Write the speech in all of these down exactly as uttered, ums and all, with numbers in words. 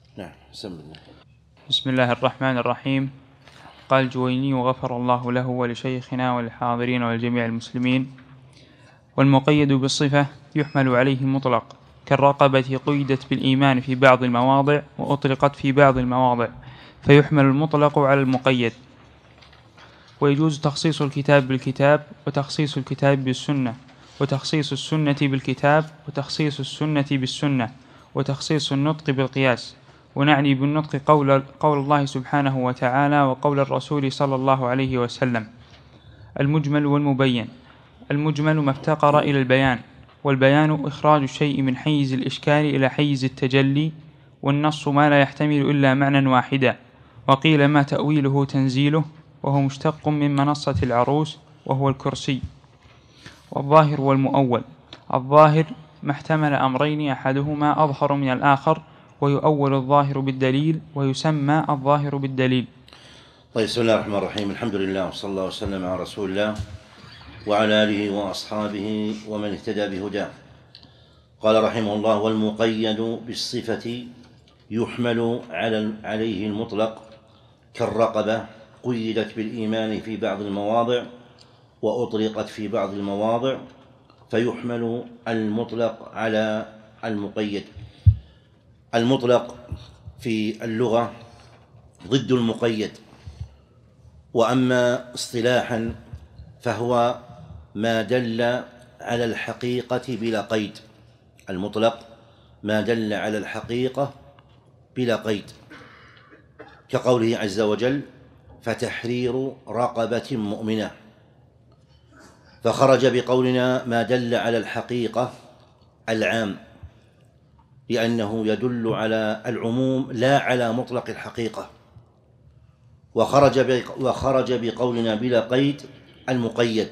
نعم. بسم الله. بسم الله الرحمن الرحيم. قال الجويني وغفر الله له ولشيخنا وللحاضرين ولجميع المسلمين: والمقيد بالصفة يحمل عليه المطلق، كالرقبة قيدت بالإيمان في بعض المواضع وأطلقت في بعض المواضع، فيحمل المطلق على المقيد. ويجوز تخصيص الكتاب بالكتاب، وتخصيص الكتاب بالسنة، وتخصيص السنة بالكتاب، وتخصيص السنة بالسنة، وتخصيص النطق بالقياس. ونعني بالنطق قول, قول الله سبحانه وتعالى وقول الرسول صلى الله عليه وسلم. المجمل والمبين: المجمل ما افتقر إلى البيان، والبيان إخراج الشيء من حيز الإشكال إلى حيز التجلي، والنص ما لا يحتمل إلا معنى واحدا. وقيل ما تأويله تنزيله، وهو مشتق من منصة العروس وهو الكرسي. والظاهر والمؤول: الظاهر ما احتمل أمرين أحدهما أظهر من الآخر، ويؤول الظاهر بالدليل، ويسمى الظاهر بالدليل. طيب، بسم الله الرحمن الرحيم. الحمد لله وصلى الله وسلم على رسول الله وعلى آله وأصحابه ومن اهتدى بهداه. قال رحمه الله: والمقيد بالصفة يحمل عليه المطلق، كالرقبة قيدت بالإيمان في بعض المواضع وأطلقت في بعض المواضع، فيحمل المطلق على المقيد. المطلق في اللغة ضد المقيد، وأما اصطلاحا فهو ما دل على الحقيقة بلا قيد. المطلق ما دل على الحقيقة بلا قيد، كقوله عز وجل: فتحرير رقبة مؤمنة. فخرج بقولنا ما دل على الحقيقة العام، لأنه يدل على العموم لا على مطلق الحقيقة. وخرج وخرج بقولنا بلا قيد المقيد.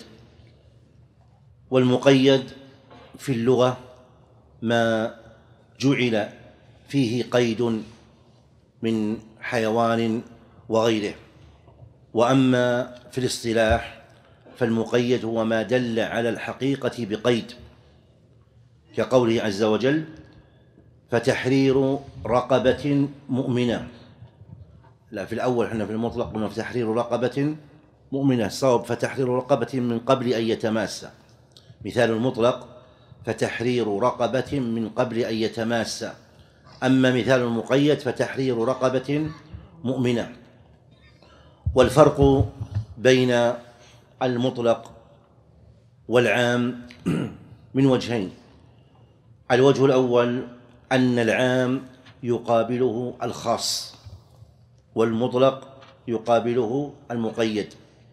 والمقيد في اللغة ما جعل فيه قيد من حيوان وغيره. وأما في الاصطلاح فالمقيد هو ما دل على الحقيقة بقيد، كقوله عز وجل: فتحرير رقبة مؤمنة. لا، في الأول احنا في المطلق قلنا فتحرير رقبة مؤمنة، الصواب فتحرير رقبة من قبل أن يتماس. مثال المطلق فتحرير رقبة من قبل أن يتماس. أما مثال المقيد فتحرير رقبة مؤمنة. والفرق بين المطلق والعام من وجهين: الوجه الأول أن العام يقابله الخاص، والمطلق يقابله المقيد.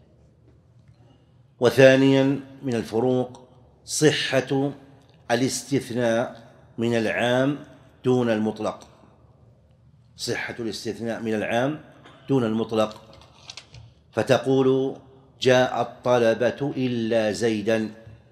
وثانيا من الفروق صحة الاستثناء من العام دون المطلق. صحة الاستثناء من العام دون المطلق، فتقول: جاء الطلبة إلا زيدا،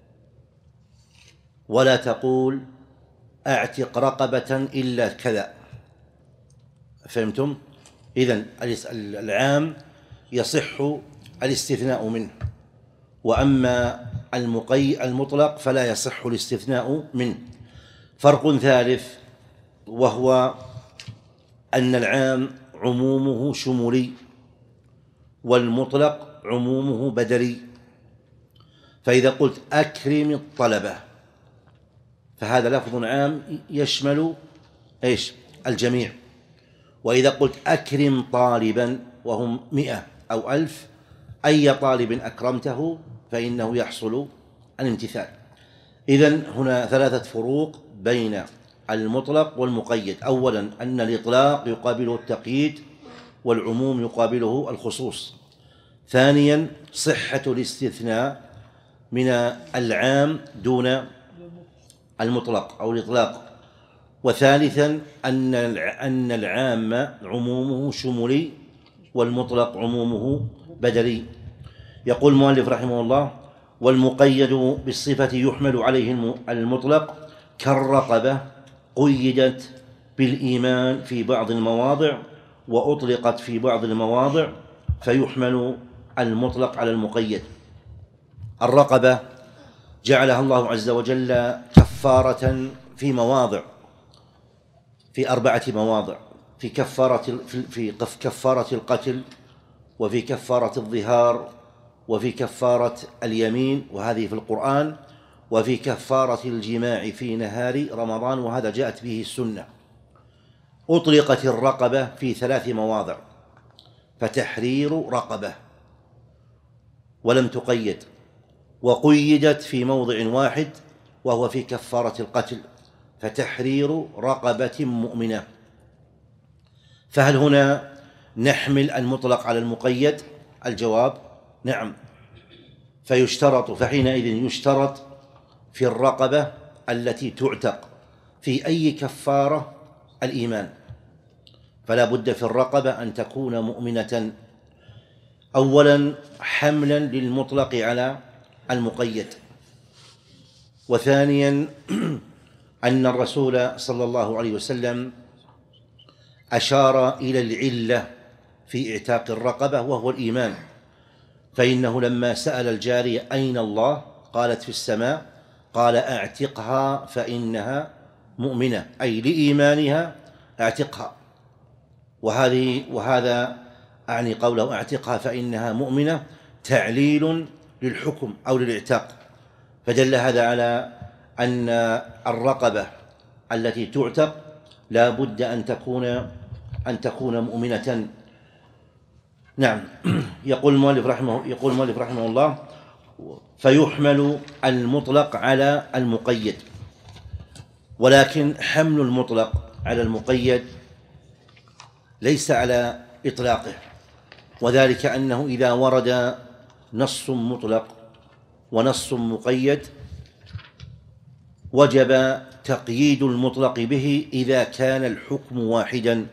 ولا تقول: أعتق رقبة إلا كذا. فهمتم؟ إذن العام يصح الاستثناء منه، وأما المقي المطلق فلا يصح الاستثناء منه. فرق ثالث، وهو أن العام عمومه شمولي، والمطلق عمومه بدلي. فإذا قلت أكرم الطلبة فهذا لفظ عام يشمل إيش؟ الجميع. وإذا قلت أكرم طالبا وهم مئة أو ألف، أي طالب أكرمته فإنه يحصل الامتثال. إذن هنا ثلاثة فروق بين المطلق والمقيد: أولا أن الإطلاق يقابله التقييد، والعموم يقابله الخصوص. ثانيا صحة الاستثناء من العام دون المطلق أو الإطلاق. وثالثا أن أن العام عمومه شمولي، والمطلق عمومه بدلي. يقول المؤلف رحمه الله: والمقيد بالصفة يحمل عليه المطلق، كالرقبة قيدت بالإيمان في بعض المواضع وأطلقت في بعض المواضع، فيحمل المطلق على المقيد. الرقبة جعلها الله عز وجل كفارة في مواضع، في أربعة مواضع: في في كفارة في كفارة القتل، وفي كفارة الظهار، وفي كفارة اليمين، وهذه في القرآن، وفي كفارة الجماع في نهار رمضان، وهذا جاءت به السنة. أطلقت الرقبة في ثلاث مواضع، فتحرير رقبة، ولم تقيد، وقيدت في موضع واحد وهو في كفارة القتل، فتحرير رقبة مؤمنة. فهل هنا نحمل المطلق على المقيد؟ الجواب نعم. فيشترط فحينئذ يشترط في الرقبة التي تعتق في أي كفارة الإيمان، فلا بد في الرقبة أن تكون مؤمنة، أولا حملا للمطلق على المقيد، وثانيا أن الرسول صلى الله عليه وسلم أشار إلى العلة في اعتاق الرقبة وهو الإيمان، فإنه لما سأل الجارية أين الله قالت في السماء، قال أعتقها فإنها مؤمنة، أي لإيمانها أعتقها. وهذه وهذا أعني قوله أعتقها فإنها مؤمنة تعليل للحكم أو للإعتاق، فدل هذا على أن الرقبة التي تعتق لا بد أن تكون أن تكون مؤمنة. نعم. يقول المؤلف رحمه يقول المؤلف رحمه الله: فيحمل المطلق على المقيد، ولكن حمل المطلق على المقيد ليس على إطلاقه، وذلك أنه إذا ورد نص مطلق ونص مقيد وجب تقييد المطلق به إذا كان الحكم واحدا،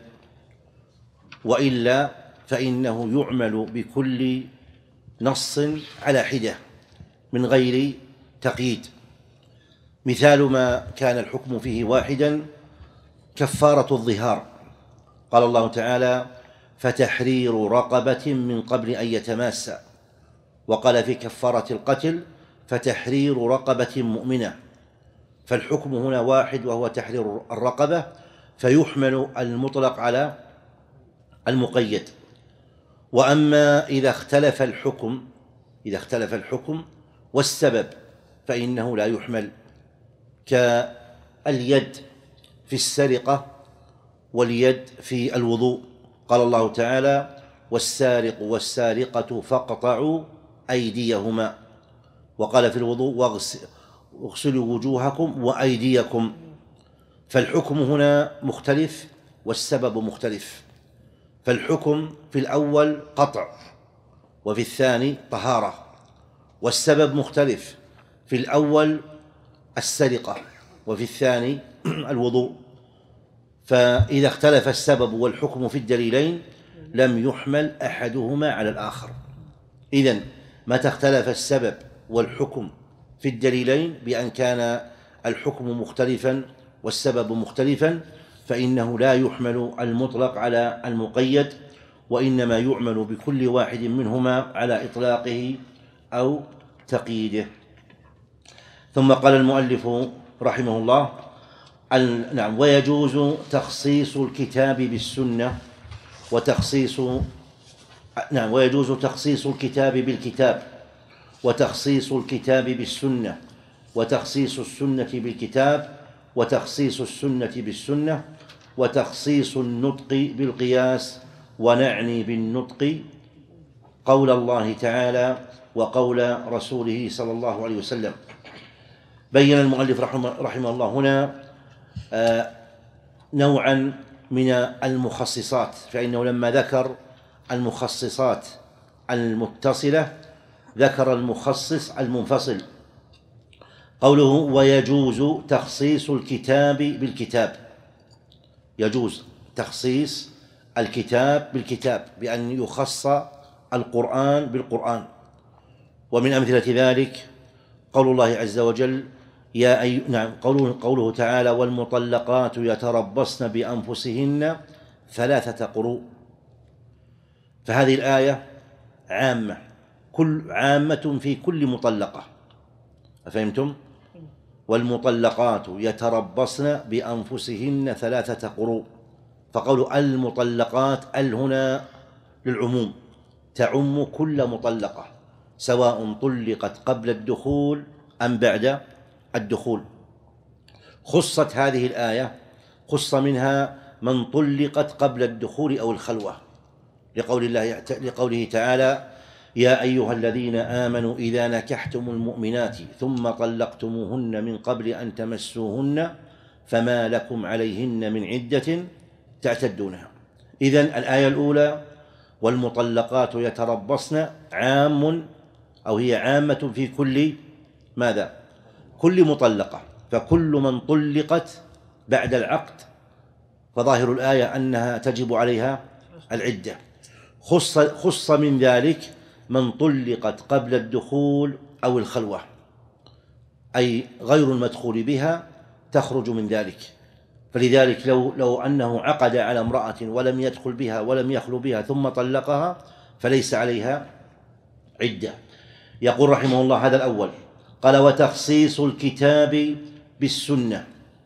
وإلا فإنه يعمل بكل نص على حدة من غير تقييد. مثال ما كان الحكم فيه واحدا كفارة الظهار، قال الله تعالى: فتحرير رقبة من قبل أن يتماسا، وقال في كفارة القتل: فتحرير رقبة مؤمنة، فالحكم هنا واحد وهو تحرير الرقبة، فيحمل المطلق على المقيد. وأما إذا اختلف الحكم إذا اختلف الحكم والسبب فإنه لا يحمل، كاليد في السرقة واليد في الوضوء، قال الله تعالى: والسارق والسارقة فاقطعوا أيديهما، وقال في الوضوء: واغسلوا وجوهكم وأيديكم، فالحكم هنا مختلف والسبب مختلف، فالحكم في الأول قطع وفي الثاني طهارة، والسبب مختلف، في الأول السرقة وفي الثاني الوضوء، فإذا اختلف السبب والحكم في الدليلين لم يحمل أحدهما على الآخر. إذن متى اختلف السبب والحكم في الدليلين بأن كان الحكم مختلفا والسبب مختلفا فإنه لا يحمل المطلق على المقيد، وإنما يعمل بكل واحد منهما على إطلاقه أو تقييده. ثم قال المؤلف رحمه الله: نعم ويجوز تخصيص الكتاب بالسنة وتخصيص نعم ويجوز تخصيص الكتاب بالكتاب وتخصيص الكتاب بالسنة وتخصيص السنة بالكتاب وتخصيص السنة بالسنة وتخصيص النطق بالقياس. ونعني بالنطق قول الله تعالى وقول رسوله صلى الله عليه وسلم. بين المؤلف رحمه, رحمه الله هنا آه نوعا من المخصصات، فإنه لما ذكر المخصصات المتصلة ذكر المخصص المنفصل. قوله ويجوز تخصيص الكتاب بالكتاب، يجوز تخصيص الكتاب بالكتاب بأن يخص القرآن بالقرآن. ومن أمثلة ذلك قول الله عز وجل يا أي... نعم قوله, قوله تعالى والمطلقات يتربصن بأنفسهن ثلاثة قروء، فهذه الآية عامة كل عامة في كل مطلقة، أفهمتم؟ والمطلقات يتربصن بأنفسهن ثلاثة قروء، فقول المطلقات ال هنا للعموم تعم كل مطلقة سواء طلقت قبل الدخول أم بعد الدخول. خصت هذه الآية خص منها من طلقت قبل الدخول أو الخلوة لقول الله لقوله تعالى: يا أيها الذين آمنوا إذا نكحتم المؤمنات ثم طلقتموهن من قبل أن تمسوهن فما لكم عليهن من عدة تعتدونها. إذن الآية الأولى والمطلقات يتربصن عام أو هي عامة في كل ماذا؟ كل مطلقة، فكل من طلقت بعد العقد فظاهر الآية أنها تجب عليها العدة. خص, خص من ذلك من طلقت قبل الدخول أو الخلوة، أي غير المدخول بها تخرج من ذلك. فلذلك لو, لو أنه عقد على امرأة ولم يدخل بها ولم يخلو بها ثم طلقها فليس عليها عدة. يقول رحمه الله هذا الأول. قال: وتخصيص الكتاب بالسنة.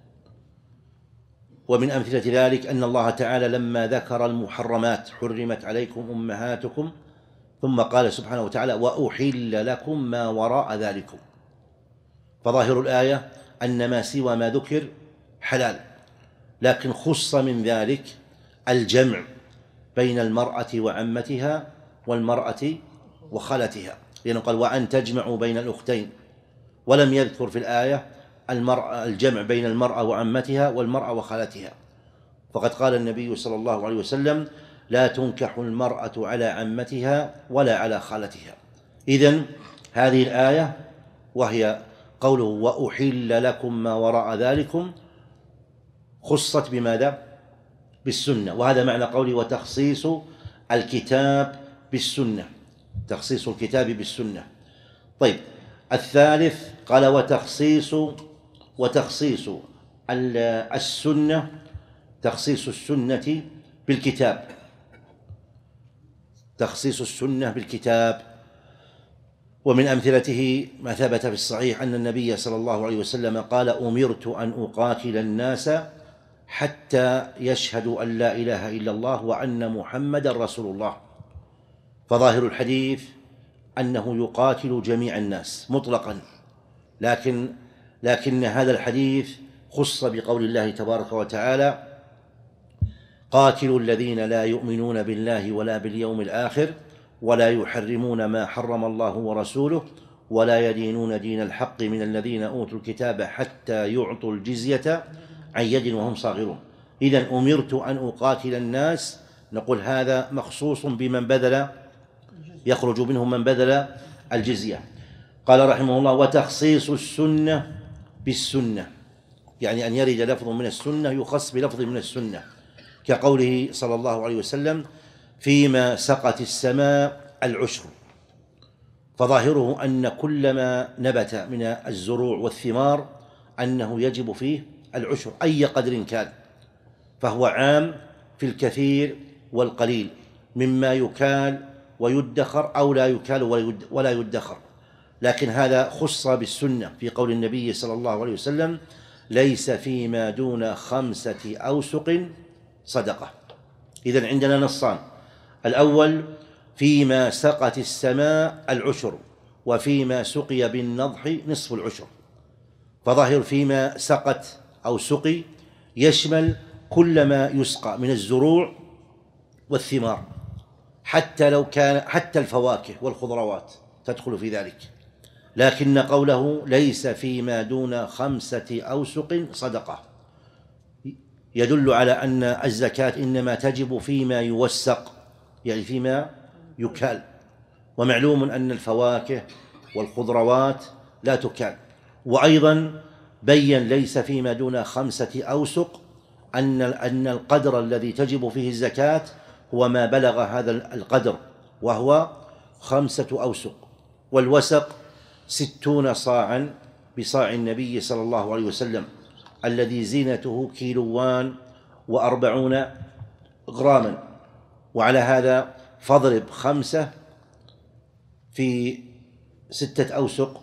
ومن أمثلة ذلك أن الله تعالى لما ذكر المحرمات: حرمت عليكم أمهاتكم، ثم قال سبحانه وتعالى: وأحل لكم ما وراء ذلكم. فظاهر الآية أن ما سوى ما ذكر حلال، لكن خص من ذلك الجمع بين المرأة وعمتها والمرأة وخالتها، لأنه قال: وأن تجمعوا بين الأختين، ولم يذكر في الآية المرأة الجمع بين المرأة وعمتها والمرأة وخالتها. فقد قال النبي صلى الله عليه وسلم: لا تنكح المرأة على عمتها ولا على خالتها. إذن هذه الآية وهي قوله: وأحل لكم ما وراء ذلكم خصت بماذا؟ بالسنة. وهذا معنى قوله: وتخصيص الكتاب بالسنة، تخصيص الكتاب بالسنة. طيب، الثالث قال: وتخصيص وتخصيص السنة، تخصيص السنة بالكتاب، تخصيص السنة بالكتاب. ومن أمثلته ما ثبت في الصحيح أن النبي صلى الله عليه وسلم قال: أمرت أن أقاتل الناس حتى يشهدوا أن لا إله إلا الله وأن محمدا رسول الله. فظاهر الحديث أنه يقاتل جميع الناس مطلقا، لكن لكن هذا الحديث خص بقول الله تبارك وتعالى: قاتلوا الذين لا يؤمنون بالله ولا باليوم الآخر ولا يحرمون ما حرم الله ورسوله ولا يدينون دين الحق من الذين أوتوا الكتاب حتى يعطوا الجزية عن يد وهم صاغرون. إذن أمرت أن أقاتل الناس، نقول هذا مخصوص بمن بذل، يخرج منهم من بذل الجزية. قال رحمه الله: وتخصيص السنة بالسنة، يعني أن يرد لفظ من السنة يخص بلفظ من السنة، كقوله صلى الله عليه وسلم: فيما سقت السماء العشر. فظاهره أن كل ما نبت من الزروع والثمار أنه يجب فيه العشر أي قدر كان، فهو عام في الكثير والقليل مما يكال ويدخر أو لا يكال ولا يدخر. لكن هذا خص بالسنة في قول النبي صلى الله عليه وسلم: ليس فيما دون خمسة أوسق صدقة. إذن عندنا نصان: الأول فيما سقت السماء العشر، وفيما سقي بالنضح نصف العشر. فظاهر فيما سقت أو سقي يشمل كل ما يسقى من الزروع والثمار، حتى لو كان حتى الفواكه والخضروات تدخل في ذلك. لكن قوله ليس فيما دون خمسة أوسق صدقة يدل على أن الزكاة إنما تجب فيما يوسق، يعني فيما يكال. ومعلوم أن الفواكه والخضروات لا تكال. وأيضا بين ليس فيما دون خمسة أوسق أن أن القدر الذي تجب فيه الزكاة هو ما بلغ هذا القدر، وهو خمسة أوسق. والوسق ستون صاعا بصاع النبي صلى الله عليه وسلم الذي زينته كيلوان وأربعون غراما. وعلى هذا فاضرب خمسة في ستة أوسق،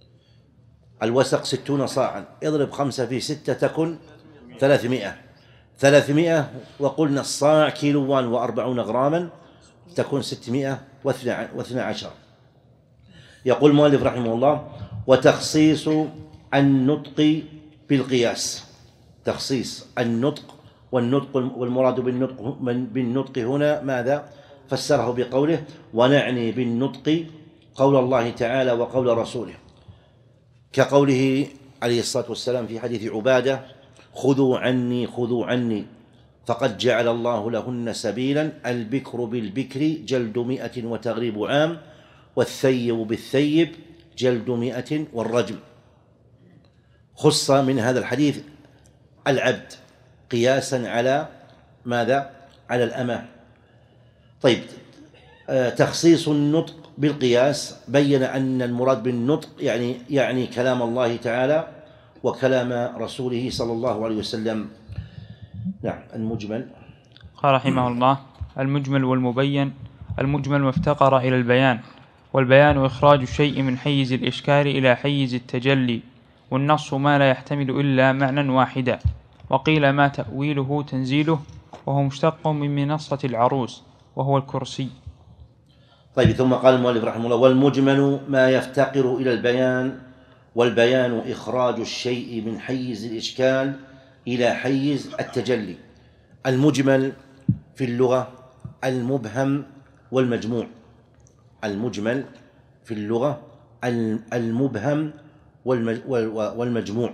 الوسق ستون صاعا، اضرب خمسة في ستة تكن ثلاثمائة. ثلاثمائة، وقلنا الصاع كيلوان وأربعون غراما تكون ستمائة واثنى عشر. يقول المؤلف رحمه الله: وتخصيص النطق بالقياس. تخصيص النطق، والنطق والمراد بالنطق بالنطق هنا ماذا؟ فسره بقوله: ونعني بالنطق قول الله تعالى وقول رسوله، كقوله عليه الصلاة والسلام في حديث عبادة: خذوا عني خذوا عني فقد جعل الله لهن سبيلا، البكر بالبكر جلد مئة وتغريب عام، والثيب بالثيب جلد مئة والرجم. خص من هذا الحديث العبد قياسا على ماذا؟ على الأمة. طيب، تخصيص النطق بالقياس بين أن المراد بالنطق يعني يعني كلام الله تعالى وكلام رسوله صلى الله عليه وسلم. نعم. المجمل. قال رحمه الله: المجمل والمبين. المجمل ما افتقر إلى البيان، والبيان إخراج الشيء من حيز الإشكال إلى حيز التجلي، والنص ما لا يحتمل إلا معنى واحدا. وقيل ما تأويله تنزيله، وهو مشتق من منصة العروس وهو الكرسي. طيب، ثم قال المؤلف رحمه الله: والمجمل ما يفتقر إلى البيان، والبيان إخراج الشيء من حيز الإشكال إلى حيز التجلي. المجمل في اللغة المبهم والمجموع. المجمل في اللغة المبهم والمجموع.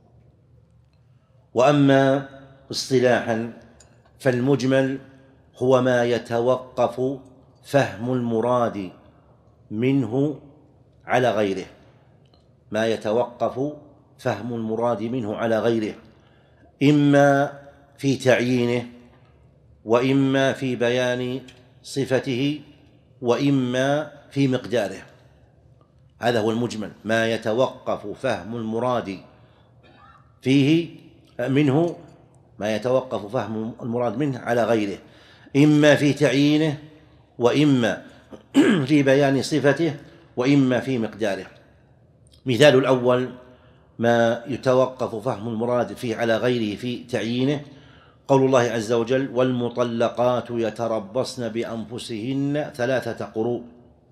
وأما اصطلاحا فالمجمل هو ما يتوقف فهم المراد منه على غيره، ما يتوقف فهم المراد منه على غيره، إما في تعيينه، وإما في بيان صفته، وإما في مقداره. هذا هو المجمل، ما يتوقف فهم المراد فيه منه ما يتوقف فهم المراد منه على غيره، إما في تعيينه، وإما في بيان صفته، وإما في مقداره. مثال الأول ما يتوقف فهم المراد فيه على غيره في تعيينه: قول الله عز وجل: والمطلقات يتربصن بأنفسهن ثلاثة قروء.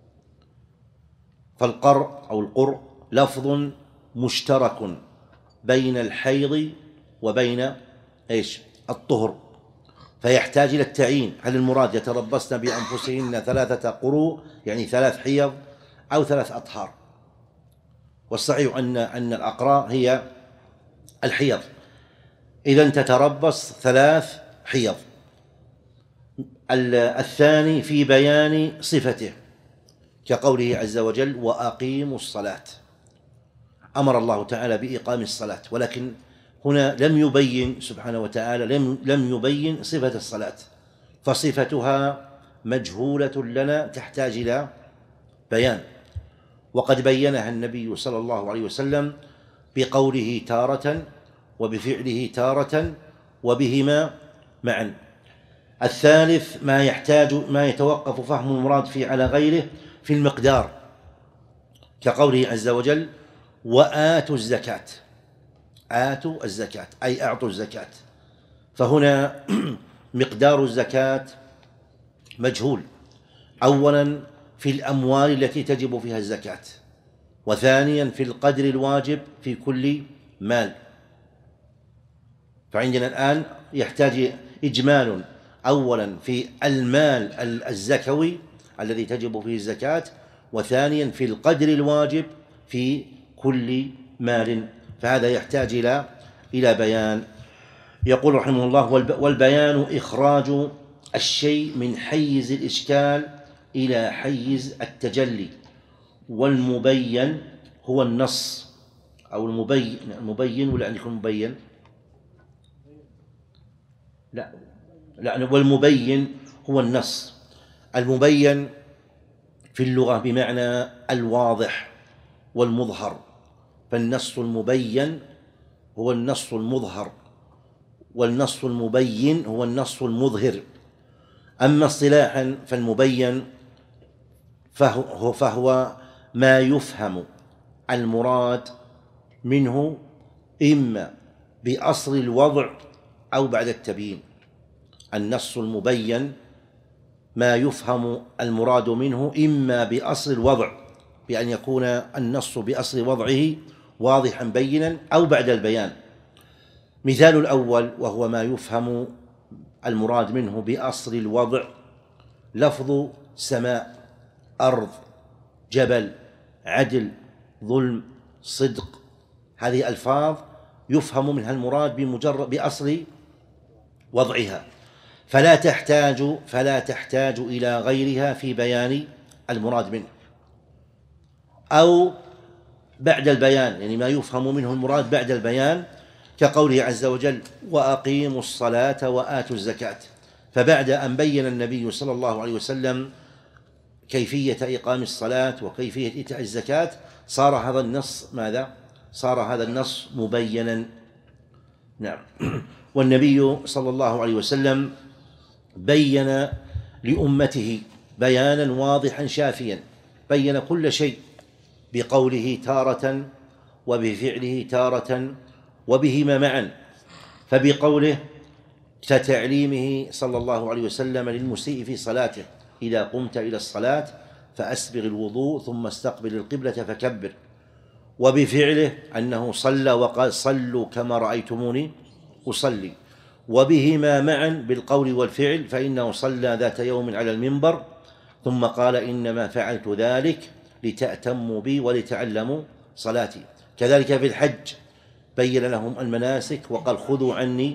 فالقرء أو القرء لفظ مشترك بين الحيض وبين إيش؟ الطهر، فيحتاج إلى التعيين. هل المراد يتربصن بأنفسهن ثلاثة قروء يعني ثلاث حيض أو ثلاث أطهار؟ والصحيح أن أن الأقراء هي الحيض، إذن تتربص ثلاث حيض. الثاني في بيان صفته، كقوله عز وجل: وأقيموا الصلاة. أمر الله تعالى بإقام الصلاة، ولكن هنا لم يبين سبحانه وتعالى لم لم يبين صفة الصلاة، فصفتها مجهولة لنا تحتاج إلى بيان. وقد بينها النبي صلى الله عليه وسلم بقوله تارة وبفعله تارة وبهما معا. الثالث ما يحتاج ما يتوقف فهم المراد فيه على غيره في المقدار، كقوله عز وجل: وآتوا الزكاة. آتوا الزكاة أي أعطوا الزكاة، فهنا مقدار الزكاة مجهول، أولا في الأموال التي تجب فيها الزكاة، وثانيا في القدر الواجب في كل مال. فعندنا الآن يحتاج إجمال، أولا في المال الزكوي الذي تجب فيه الزكاة، وثانيا في القدر الواجب في كل مال، فهذا يحتاج إلى إلى بيان. يقول رحمه الله: والبيان إخراج الشيء من حيز الإشكال إلى حيز التجلي، والمبين هو النص أو المبين المبين ولا عندكم مبين؟ لا لا والمبين هو النص. المبين في اللغة بمعنى الواضح والمظهر، فالنص المبين هو النص المظهر، والنص المبين هو النص المظهر. أما اصطلاحا فالمبين فهو, فهو ما يفهم المراد منه إما بأصل الوضع أو بعد التبيين. النص المبين ما يفهم المراد منه إما بأصل الوضع، بأن يكون النص بأصل وضعه واضحا بينا، أو بعد البيان. مثال الأول وهو ما يفهم المراد منه بأصل الوضع: لفظ سماء، أرض، جبل، عدل، ظلم، صدق. هذه ألفاظ يفهم منها المراد بمجرد بأصل وضعها، فلا تحتاج فلا تحتاج إلى غيرها في بيان المراد منه، أو بعد البيان، يعني ما يفهم منه المراد بعد البيان، كقوله عز وجل: وأقيموا الصلاة وآتوا الزكاة. فبعد أن بين النبي صلى الله عليه وسلم كيفية إقام الصلاة وكيفية إيتاء الزكاة، صار هذا النص ماذا؟ صار هذا النص مبينا. نعم. والنبي صلى الله عليه وسلم بين لأمته بيانا واضحا شافيا، بين كل شيء بقوله تارة وبفعله تارة وبهما معا. فبقوله كتعليمه صلى الله عليه وسلم للمسيء في صلاته: إذا قمت إلى الصلاة فأسبغ الوضوء ثم استقبل القبلة فكبر. وبفعله أنه صلى وقال: صلوا كما رأيتموني أصلي. وبهما معا بالقول والفعل، فإنه صلى ذات يوم على المنبر ثم قال: إنما فعلت ذلك لتأتموا بي ولتعلموا صلاتي. كذلك في الحج بين لهم المناسك وقال: خذوا عني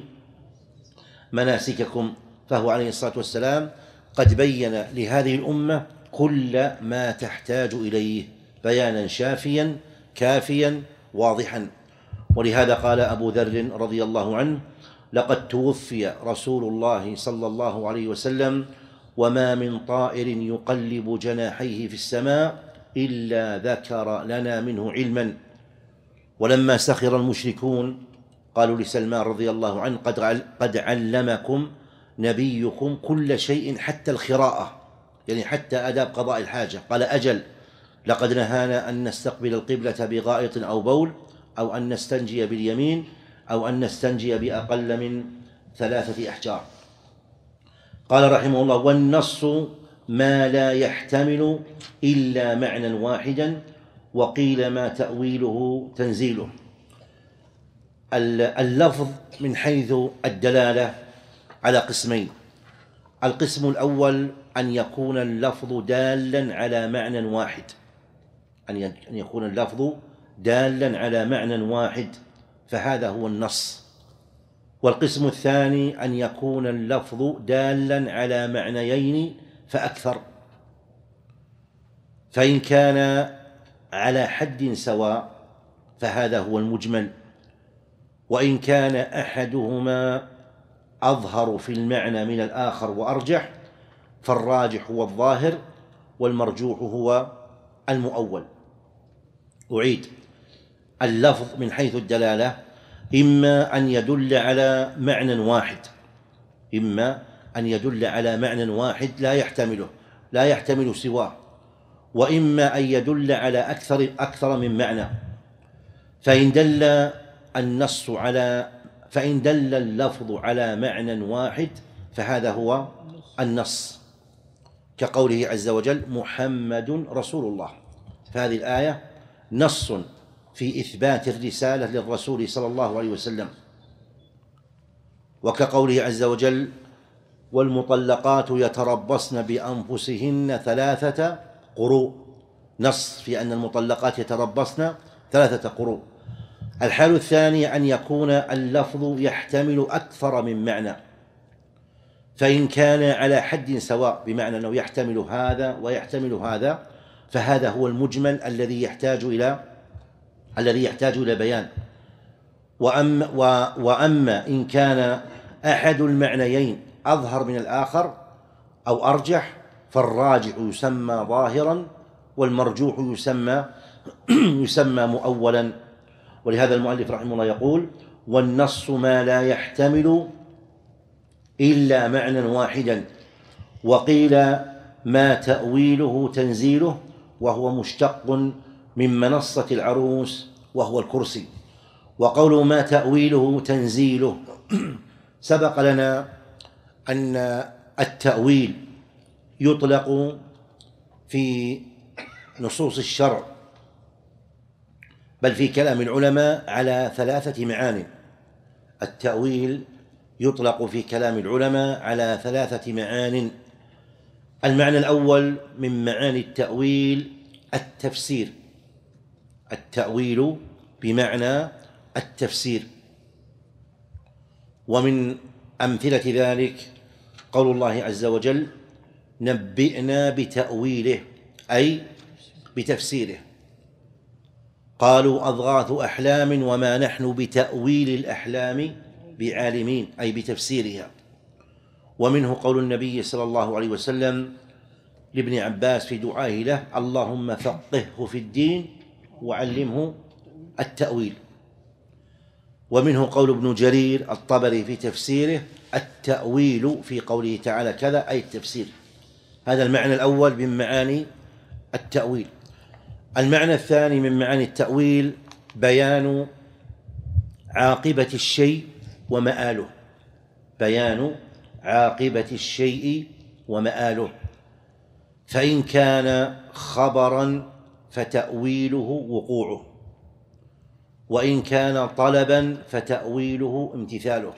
مناسككم. فهو عليه الصلاة والسلام قد بين لهذه الأمة كل ما تحتاج إليه بيانا شافيا كافيا واضحا. ولهذا قال أبو ذر رضي الله عنه: لقد توفي رسول الله صلى الله عليه وسلم وما من طائر يقلب جناحيه في السماء إلا ذكر لنا منه علما. ولما سخر المشركون قالوا لسلمان رضي الله عنه: قد علمكم نبيكم كل شيء حتى الخراءة، يعني حتى آداب قضاء الحاجة. قال: أجل، لقد نهانا أن نستقبل القبلة بغائط أو بول، أو أن نستنجي باليمين، أو أن نستنجي بأقل من ثلاثة أحجار. قال رحمه الله: والنص ما لا يحتمل إلا معنى واحدا، وقيل ما تأويله تنزيله. اللفظ من حيث الدلالة على قسمين: القسم الأول أن يكون اللفظ دالا على معنى واحد، أن يكون اللفظ دالا على معنى واحد، فهذا هو النص. والقسم الثاني أن يكون اللفظ دالا على معنيين فأكثر، فإن كان على حد سواء فهذا هو المجمل، وإن كان أحدهما أظهر في المعنى من الآخر وأرجح فالراجح هو الظاهر والمرجوح هو المؤول. أعيد: اللفظ من حيث الدلالة إما أن يدل على معنى واحد، إما أن يدل على معنى واحد لا يحتمله لا يحتمل سواه، وإما أن يدل على أكثر أكثر من معنى. فإن دل النص على فإن دل اللفظ على معنى واحد فهذا هو النص، كقوله عز وجل: محمد رسول الله. فهذه الآية نص في إثبات الرسالة للرسول صلى الله عليه وسلم. وكقوله عز وجل: والمطلقات يتربصن بأنفسهن ثلاثة قروء، نص في أن المطلقات يتربصن ثلاثة قروء. الحال الثاني أن يكون اللفظ يحتمل أكثر من معنى، فإن كان على حد سواء بمعنى أنه يحتمل هذا ويحتمل هذا فهذا هو المجمل الذي يحتاج إلى الذي يحتاج إلى بيان. وأما, وأما إن كان أحد المعنيين أظهر من الآخر أو أرجح فالراجح يسمى ظاهرا والمرجوح يسمى يسمى مؤولا. ولهذا المؤلف رحمه الله يقول: والنص ما لا يحتمل إلا معنى واحدا، وقيل ما تأويله تنزيله، وهو مشتق من منصة العروس وهو الكرسي. وقوله ما تأويله تنزيله سبق لنا أن التأويل يطلق في نصوص الشرع بل في كلام العلماء على ثلاثة معان. التأويل يطلق في كلام العلماء على ثلاثة معان. المعنى الأول من معاني التأويل التفسير، التأويل بمعنى التفسير. ومن أمثلة ذلك قول الله عز وجل: نبئنا بتأويله، أي بتفسيره. قالوا أضغاث أحلام وما نحن بتأويل الأحلام بعالمين، أي بتفسيرها. ومنه قول النبي صلى الله عليه وسلم لابن عباس في دعائه له: اللهم فقهه في الدين وعلمه التأويل. ومنه قول ابن جرير الطبري في تفسيره: التأويل في قوله تعالى كذا، أي التفسير. هذا المعنى الأول من معاني التأويل. المعنى الثاني من معاني التأويل بيان عاقبة الشيء ومآله، بيان عاقبة الشيء ومآله. فإن كان خبرا فتأويله وقوعه، وإن كان طلبا فتأويله امتثاله.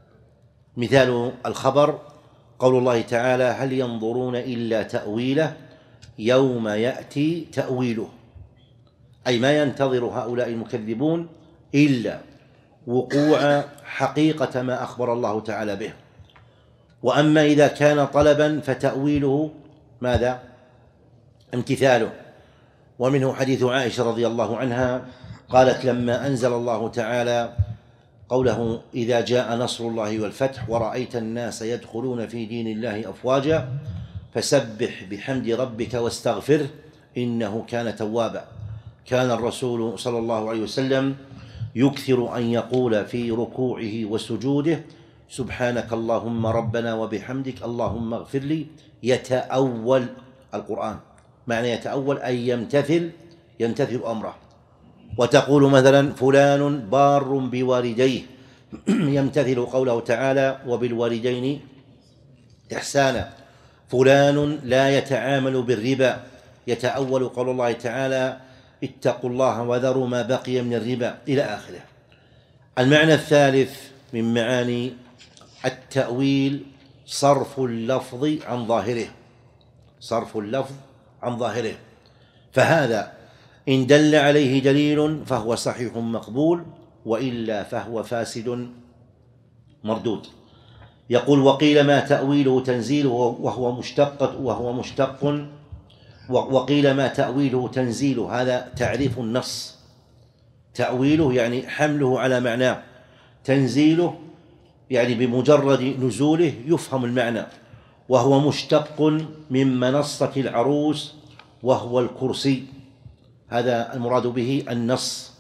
مثال الخبر قول الله تعالى: هل ينظرون إلا تأويله يوم يأتي تأويله، أي ما ينتظر هؤلاء المكذبون إلا وقوع حقيقة ما أخبر الله تعالى به. وأما إذا كان طلبا فتأويله ماذا؟ امتثاله. ومنه حديث عائشة رضي الله عنها قالت: لما أنزل الله تعالى قوله: إذا جاء نصر الله والفتح ورأيت الناس يدخلون في دين الله أفواجا فسبح بحمد ربك واستغفره إنه كان توابا. كان الرسول صلى الله عليه وسلم يكثر أن يقول في ركوعه وسجوده: سبحانك اللهم ربنا وبحمدك اللهم اغفر لي. يتأول القرآن، معنى يتأول أي يمتثل يمتثل أمره. وتقول مثلا: فلان بار بوالديه، يمتثل قوله تعالى: وبالوالدين إحسانا. فلان لا يتعامل بالربا، يتأول قول الله تعالى: اتقوا الله وذروا ما بقي من الربا، إلى آخره. المعنى الثالث من معاني التأويل صرف اللفظ عن ظاهره، صرف اللفظ عن ظاهره. فهذا إن دل عليه دليل فهو صحيح مقبول، وإلا فهو فاسد مردود. يقول: وقيل ما تأويله تنزيله وهو مشتق وهو مشتق وقيل ما تأويله تنزيله. هذا تعريف النص. تأويله يعني حمله على معناه، تنزيله يعني بمجرد نزوله يفهم المعنى. وهو مشتق من منصة العروس وهو الكرسي، هذا المراد به النص،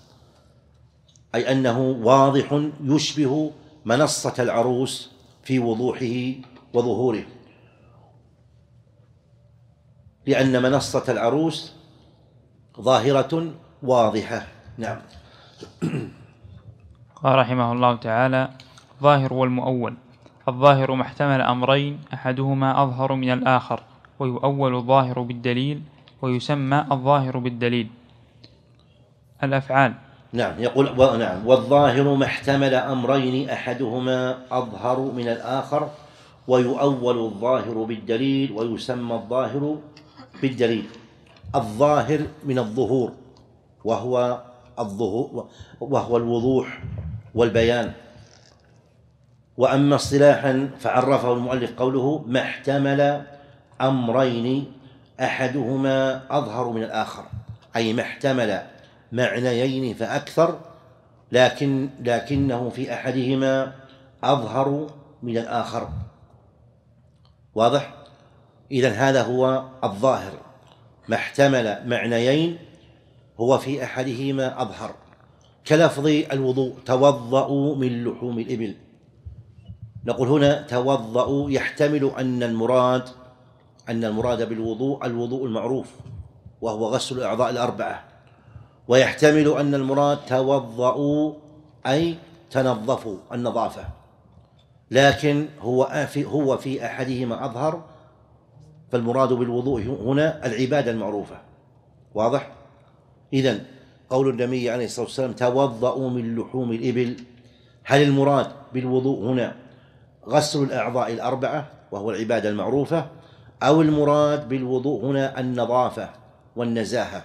أي أنه واضح يشبه منصة العروس في وضوحه وظهوره، لأن منصة العروس ظاهرة واضحة. نعم. قال رحمه الله تعالى: الظاهر والمؤول. الظاهر ما احتمل أمرين أحدهما أظهر من الآخر، ويؤول الظاهر بالدليل، ويسمى الظاهر بالدليل. الأفعال. نعم. يقول و... نعم. والظاهر ما احتمل أمرين أحدهما أظهر من الآخر، ويؤول الظاهر بالدليل، ويسمى الظاهر بالدليل. الظاهر من الظهور، وهو الظهور وهو الوضوح والبيان. وأما اصطلاحا فعرفه المؤلف قوله: ما احتمل أمرين أحدهما أظهر من الآخر، أي ما احتمل معنيين فأكثر، لكن لكنه في أحدهما أظهر من الآخر. واضح؟ إذن هذا هو الظاهر، ما احتمل معنيين هو في أحدهما أظهر. كلفظ الوضوء: توضأوا من لحوم الإبل. نقول هنا توضأوا يحتمل أن المراد أن المراد بالوضوء الوضوء المعروف وهو غسل الأعضاء الأربعة، ويحتمل أن المراد توضأوا أي تنظفوا النظافة. لكن هو في هو في أحدهما أظهر، فالمراد بالوضوء هنا العبادة المعروفة. واضح؟ إذن قول النبي عليه الصلاة والسلام توضؤوا من لحوم الإبل، هل المراد بالوضوء هنا غسل الأعضاء الأربعة وهو العبادة المعروفة، أو المراد بالوضوء هنا النظافة والنزاهة؟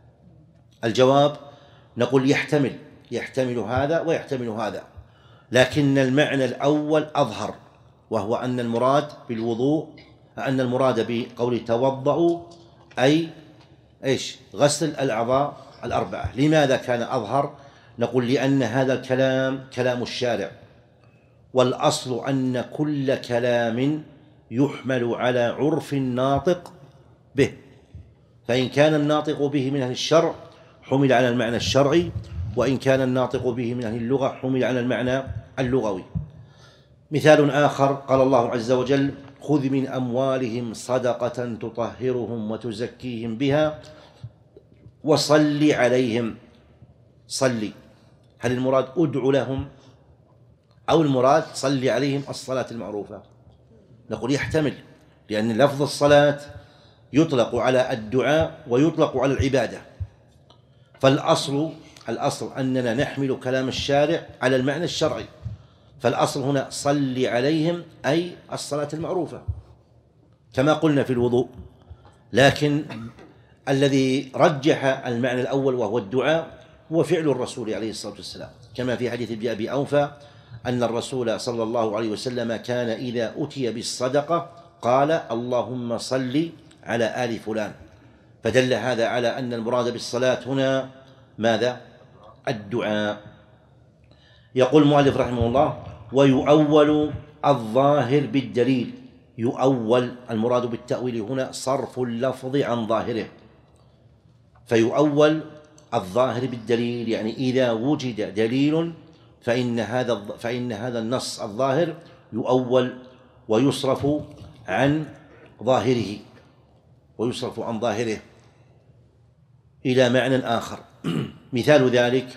الجواب نقول يحتمل يحتمل هذا ويحتمل هذا، لكن المعنى الأول أظهر، وهو أن المراد بالوضوء أن المراد بقول توضؤوا أي إيش؟ غسل الأعضاء الأربعة. لماذا كان أظهر؟ نقول لأن هذا الكلام كلام الشارع، والأصل أن كل كلام يحمل على عرف الناطق به، فإن كان الناطق به من أهل الشرع حمل على المعنى الشرعي، وإن كان الناطق به من أهل اللغة حمل على المعنى اللغوي. مثال آخر قال الله عز وجل خذ من أموالهم صدقة تطهرهم وتزكيهم بها وصل عليهم. صلي، هل المراد أدع لهم أو المراد صل عليهم الصلاة المعروفة؟ نقول يحتمل، لأن لفظ الصلاة يطلق على الدعاء ويطلق على العبادة، فالأصل الأصل أننا نحمل كلام الشارع على المعنى الشرعي، فالأصل هنا صل عليهم أي الصلاة المعروفة كما قلنا في الوضوء. لكن الذي رجح المعنى الأول وهو الدعاء هو فعل الرسول عليه الصلاة والسلام، كما في حديث أبي أوفى أن الرسول صلى الله عليه وسلم كان إذا أتي بالصدقة قال اللهم صل على آل فلان، فدل هذا على أن المراد بالصلاة هنا ماذا؟ الدعاء. يقول المؤلف رحمه الله ويؤول الظاهر بالدليل. يؤول المراد بالتأويل هنا صرف اللفظ عن ظاهره، فيؤول الظاهر بالدليل، يعني إذا وجد دليل فإن هذا فإن هذا النص الظاهر يؤول ويصرف عن ظاهره ويصرف عن ظاهره إلى معنى آخر. مثال ذلك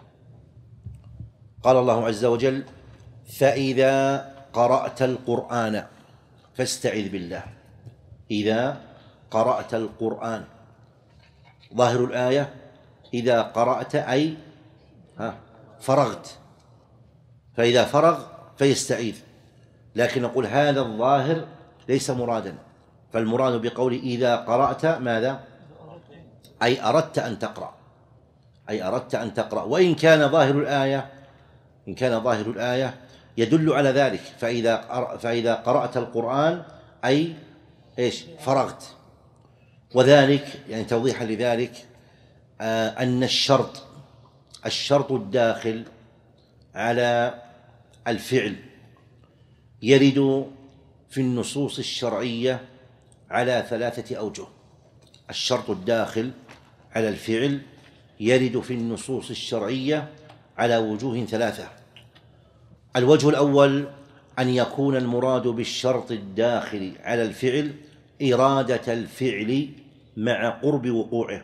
قال الله عز وجل فإذا قرأت القرآن فاستعذ بالله. إذا قرأت القرآن، ظاهر الآية إذا قرأت أي ها فرغت، فإذا فرغ فيستعيذ، لكن نقول هذا الظاهر ليس مرادا، فالمراد بقول إذا قرأت ماذا؟ أي أردت أن تقرأ، أي أردت أن تقرأ، وإن كان ظاهر الآية إن كان ظاهر الآية يدل على ذلك، فإذا فإذا قرأت القرآن أي إيش؟ فرغت. وذلك يعني توضيحا لذلك آه أن الشرط الشرط الداخل على الفعل يرد في النصوص الشرعية على ثلاثة أوجه. الشرط الداخل على الفعل يرد في النصوص الشرعية على وجوه ثلاثة. الوجه الأول أن يكون المراد بالشرط الداخل على الفعل إرادة الفعل مع قرب وقوعه،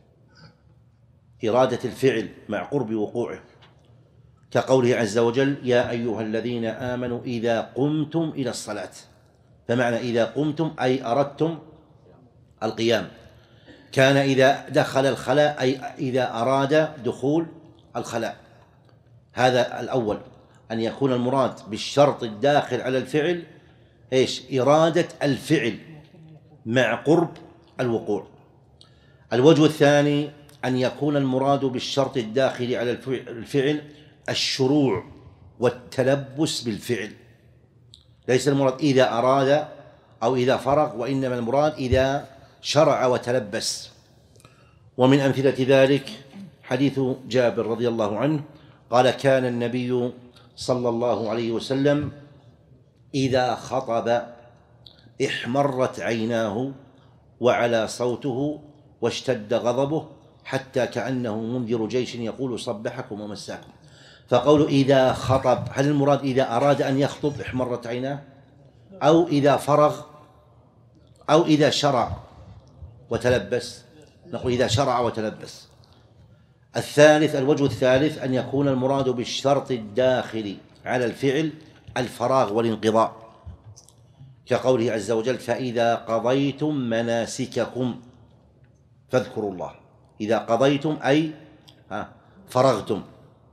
إرادة الفعل مع قرب وقوعه، كقوله عز وجل يا أيها الذين آمنوا إذا قمتم إلى الصلاة، فمعنى إذا قمتم أي أردتم القيام. كان إذا دخل الخلاء أي إذا أراد دخول الخلاء. هذا الأول، أن يكون المراد بالشرط الداخل على الفعل إيش؟ إرادة الفعل مع قرب الوقوع. الوجه الثاني أن يكون المراد بالشرط الداخل على الفعل الشروع والتلبس بالفعل، ليس المراد إذا أراد أو إذا فرغ، وإنما المراد إذا شرع وتلبس. ومن أمثلة ذلك حديث جابر رضي الله عنه قال كان النبي صلى الله عليه وسلم إذا خطب احمرت عيناه وعلى صوته واشتد غضبه حتى كأنه منذر جيش يقول صبحكم ومساكم. فقول إذا خطب، هل المراد إذا أراد أن يخطب احمرت عيناه، أو إذا فرغ، أو إذا شرع وتلبس؟ نقول إذا شرع وتلبس. الثالث الوجه الثالث أن يكون المراد بالشرط الداخل على الفعل الفراغ والانقضاء، كقوله عز وجل: فإذا قضيتم مناسككم فاذكروا الله. إذا قضيتم أي فرغتم.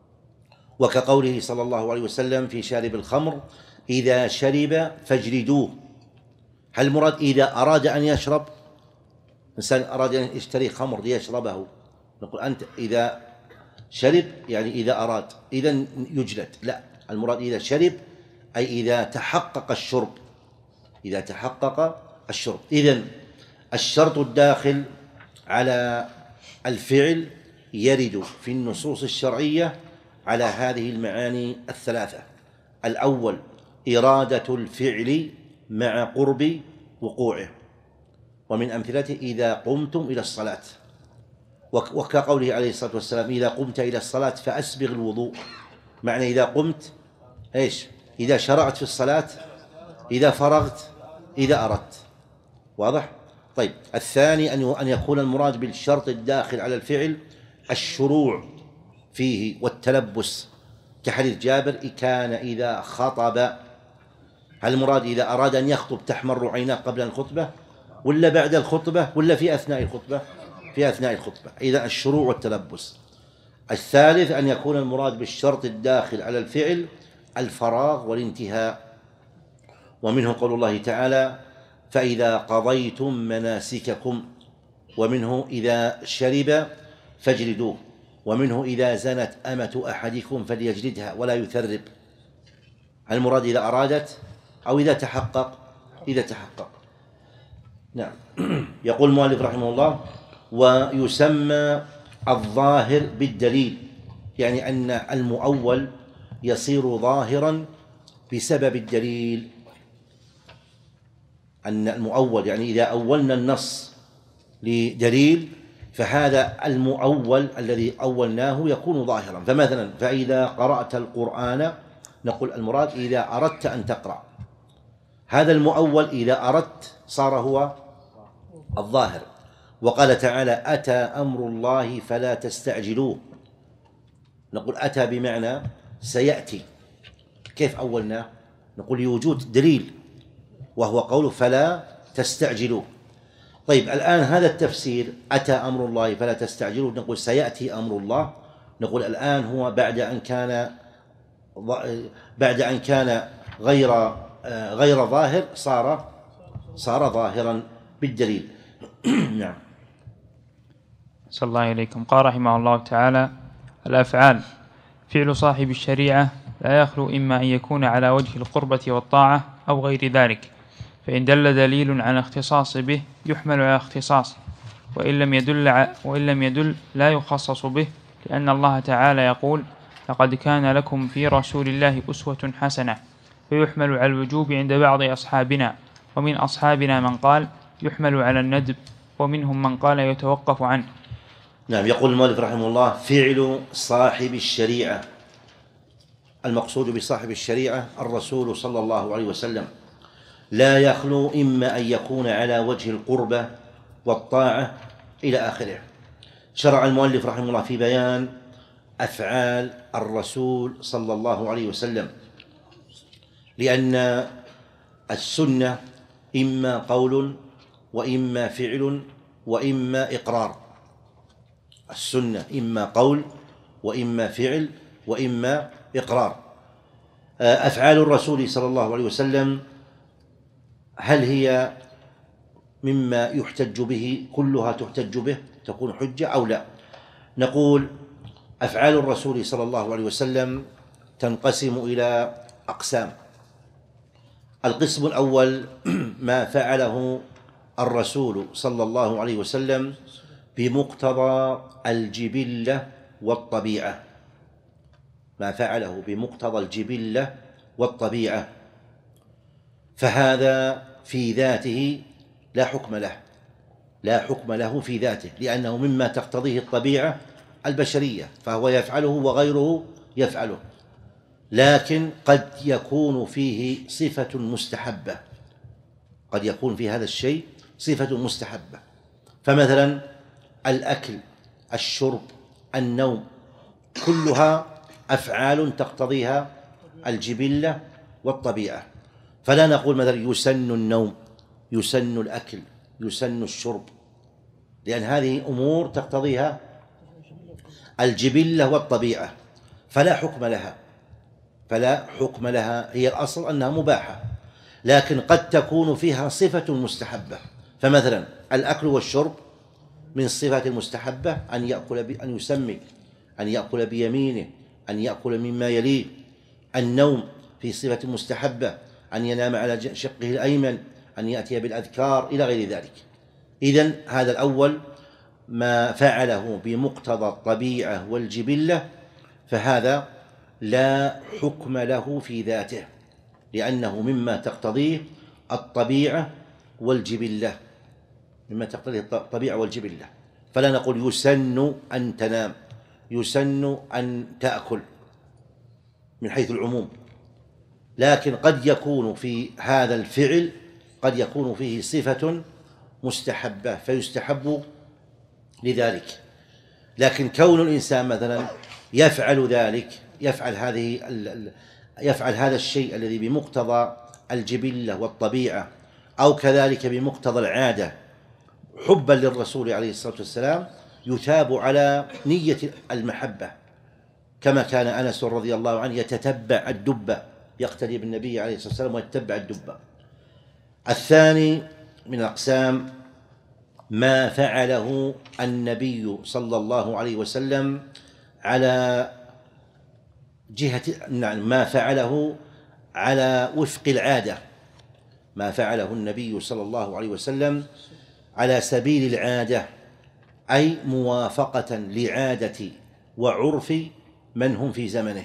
وكقوله صلى الله عليه وسلم في شارب الخمر: إذا شرب فاجلدوه. هل المراد إذا أراد أن يشرب؟ إنسان أراد أن يشتري خمر ليشربه، نقول أنت إذا شرب يعني إذا أراد، إذن يجلد. لا، المراد إذا شرب أي إذا تحقق الشرب، إذا تحقق الشرب. إذن الشرط الداخل على الفعل يرد في النصوص الشرعية على هذه المعاني الثلاثة: الأول إرادة الفعل مع قرب وقوعه، ومن أمثلته إذا قمتم إلى الصلاة، وكقوله عليه الصلاة والسلام: إذا قمت إلى الصلاة فأسبغ الوضوء. معنى إذا قمت إيش؟ إذا شرعت في الصلاة، إذا فرغت، إذا أردت. واضح؟ طيب، الثاني أن يكون المراد بالشرط الداخل على الفعل الشروع فيه والتلبس، كحديث جابر: كان إذا خطب. هل المراد إذا أراد أن يخطب تحمر عيناه قبل الخطبة، ولا بعد الخطبة، ولا في أثناء الخطبة؟ في أثناء الخطبة. إذا الشروع والتلبس. الثالث أن يكون المراد بالشرط الداخل على الفعل الفراغ والانتهاء، ومنه قول الله تعالى: فإذا قضيتم مناسككم، ومنه إذا شرب فاجلدوه، ومنه إذا زنت أمة أحدكم فليجلدها ولا يثرب. هل المراد إذا أرادت أو إذا تحقق؟ إذا تحقق. نعم. يقول المؤلف رحمه الله: ويسمى الظاهر بالدليل، يعني أن المؤول يصير ظاهرا بسبب الدليل. أن المؤول يعني إذا أولنا النص لدليل فهذا المؤول الذي أولناه يكون ظاهرا. فمثلا: فإذا قرأت القرآن، نقول المراد إذا أردت أن تقرأ. هذا المؤول إذا أردت صار هو الظاهر. وقال تعالى: أتى أمر الله فلا تستعجلوه. نقول أتى بمعنى سيأتي. كيف أولناه؟ نقول لوجود دليل، وهو قوله فلا تستعجلوه. طيب، الآن هذا التفسير أتى أمر الله فلا تستعجلوه، نقول سيأتي أمر الله. نقول الآن هو بعد أن كان بعد أن كان غير غير ظاهر صار صار ظاهرا بالدليل. نعم. صلى الله إليكم. قال رحمه الله تعالى: الأفعال فعل صاحب الشريعة لا يخلو إما أن يكون على وجه القربة والطاعة أو غير ذلك، فإن دل دليل على اختصاص به يحمل على اختصاص، وإن لم يدل وإن لم يدل لا يخصص به، لأن الله تعالى يقول: لقد كان لكم في رسول الله أسوة حسنة، فيحمل على الوجوب عند بعض أصحابنا، ومن أصحابنا من قال يحمل على الندب، ومنهم من قال يتوقف عنه. نعم. يقول المؤلف رحمه الله: فعل صاحب الشريعة. المقصود بصاحب الشريعة الرسول صلى الله عليه وسلم، لا يخلو إما أن يكون على وجه القربة والطاعة إلى آخره. شرع المؤلف رحمه الله في بيان أفعال الرسول صلى الله عليه وسلم، لأن السنة إما قول وإما فعل وإما إقرار. السنة إما قول وإما فعل وإما إقرار. أفعال الرسول صلى الله عليه وسلم هل هي مما يحتج به كلها تحتج به تكون حجة أو لا؟ نقول أفعال الرسول صلى الله عليه وسلم تنقسم إلى أقسام. القسم الأول ما فعله الرسول صلى الله عليه وسلم بمقتضى الجبلة والطبيعة، ما فعله بمقتضى الجبلة والطبيعة، فهذا في ذاته لا حكم له، لا حكم له في ذاته، لأنه مما تقتضيه الطبيعة البشرية، فهو يفعله وغيره يفعله. لكن قد يكون فيه صفة مستحبة، قد يكون في هذا الشيء صفة مستحبة. فمثلا الأكل، الشرب، النوم، كلها أفعال تقتضيها الجبلة والطبيعة. فلا نقول مثلا يسن النوم، يسن الأكل، يسن الشرب، لأن هذه أمور تقتضيها الجبلة والطبيعة، فلا حكم لها، فلا حكم لها، هي الأصل أنها مباحة، لكن قد تكون فيها صفة مستحبة. فمثلا الأكل والشرب من الصفات المستحبة أن يأكل ب... أن يسمي، أن يأكل بيمينه، أن يأكل مما يليه. النوم في صفة مستحبة أن ينام على شقه الأيمن، أن يأتي بالأذكار إلى غير ذلك. إذن هذا الأول ما فعله بمقتضى الطبيعة والجبلة فهذا لا حكم له في ذاته، لأنه مما تقتضيه الطبيعة والجبلة، مما تقتضيه الطبيعة والجبلة. فلا نقول يسن أن تنام، يسن أن تأكل من حيث العموم، لكن قد يكون في هذا الفعل قد يكون فيه صفة مستحبة فيستحب لذلك. لكن كون الإنسان مثلا يفعل ذلك، يفعل هذه يفعل هذا الشيء الذي بمقتضى الجبلة والطبيعة، أو كذلك بمقتضى العادة حبا للرسول عليه الصلاة والسلام، يثاب على نية المحبة، كما كان أنس رضي الله عنه يتتبع الدب، يقتدي بالنبي عليه الصلاة والسلام ويتبع الدب. الثاني من الأقسام ما فعله النبي صلى الله عليه وسلم على جهة ما فعله على وفق العادة، ما فعله النبي صلى الله عليه وسلم على سبيل العادة، أي موافقة لعادة وعرف من هم في زمنه،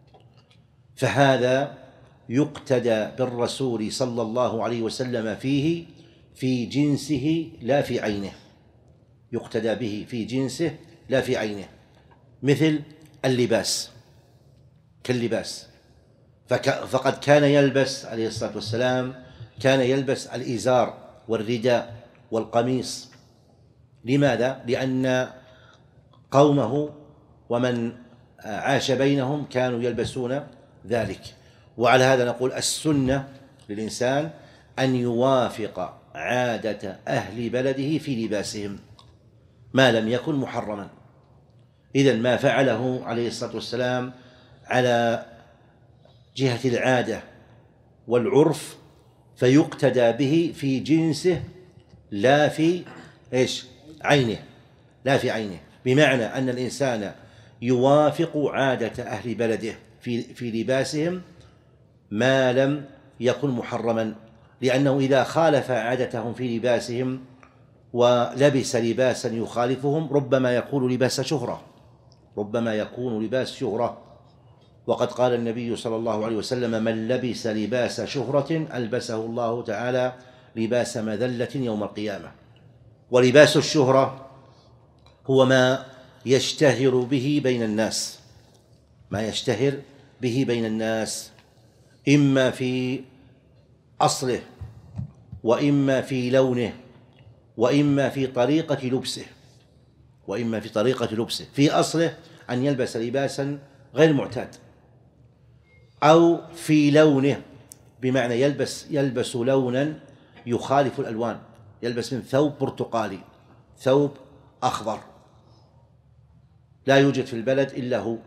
فهذا يقتدى بالرسول صلى الله عليه وسلم فيه في جنسه لا في عينه، يقتدى به في جنسه لا في عينه، مثل اللباس، كاللباس، فقد كان يلبس عليه الصلاة والسلام كان يلبس الإزار والرداء والقميص. لماذا؟ لأن قومه ومن عاش بينهم كانوا يلبسون ذلك. وعلى هذا نقول السنة للإنسان أن يوافق عادة أهل بلده في لباسهم ما لم يكن محرما. إذن ما فعله عليه الصلاة والسلام على جهة العادة والعرف فيقتدى به في جنسه لا في إيش؟ عينه، لا في عينه، بمعنى أن الإنسان يوافق عادة أهل بلده في في لباسهم ما لم يكن محرما، لأنه إذا خالف عادتهم في لباسهم ولبس لباسا يخالفهم ربما يكون لباس شهرة، ربما يكون لباس شهرة. وقد قال النبي صلى الله عليه وسلم: من لبس لباس شهرة ألبسه الله تعالى لباس مذلة يوم القيامة. ولباس الشهرة هو ما يشتهر به بين الناس، ما يشتهر به بين الناس، إما في أصله وإما في لونه وإما في طريقة لبسه، وإما في طريقة لبسه. في أصله أن يلبس لباسا غير معتاد، أو في لونه بمعنى يلبس يلبس لونا يخالف الألوان، يلبس من ثوب برتقالي، ثوب أخضر لا يوجد في البلد إلا هو،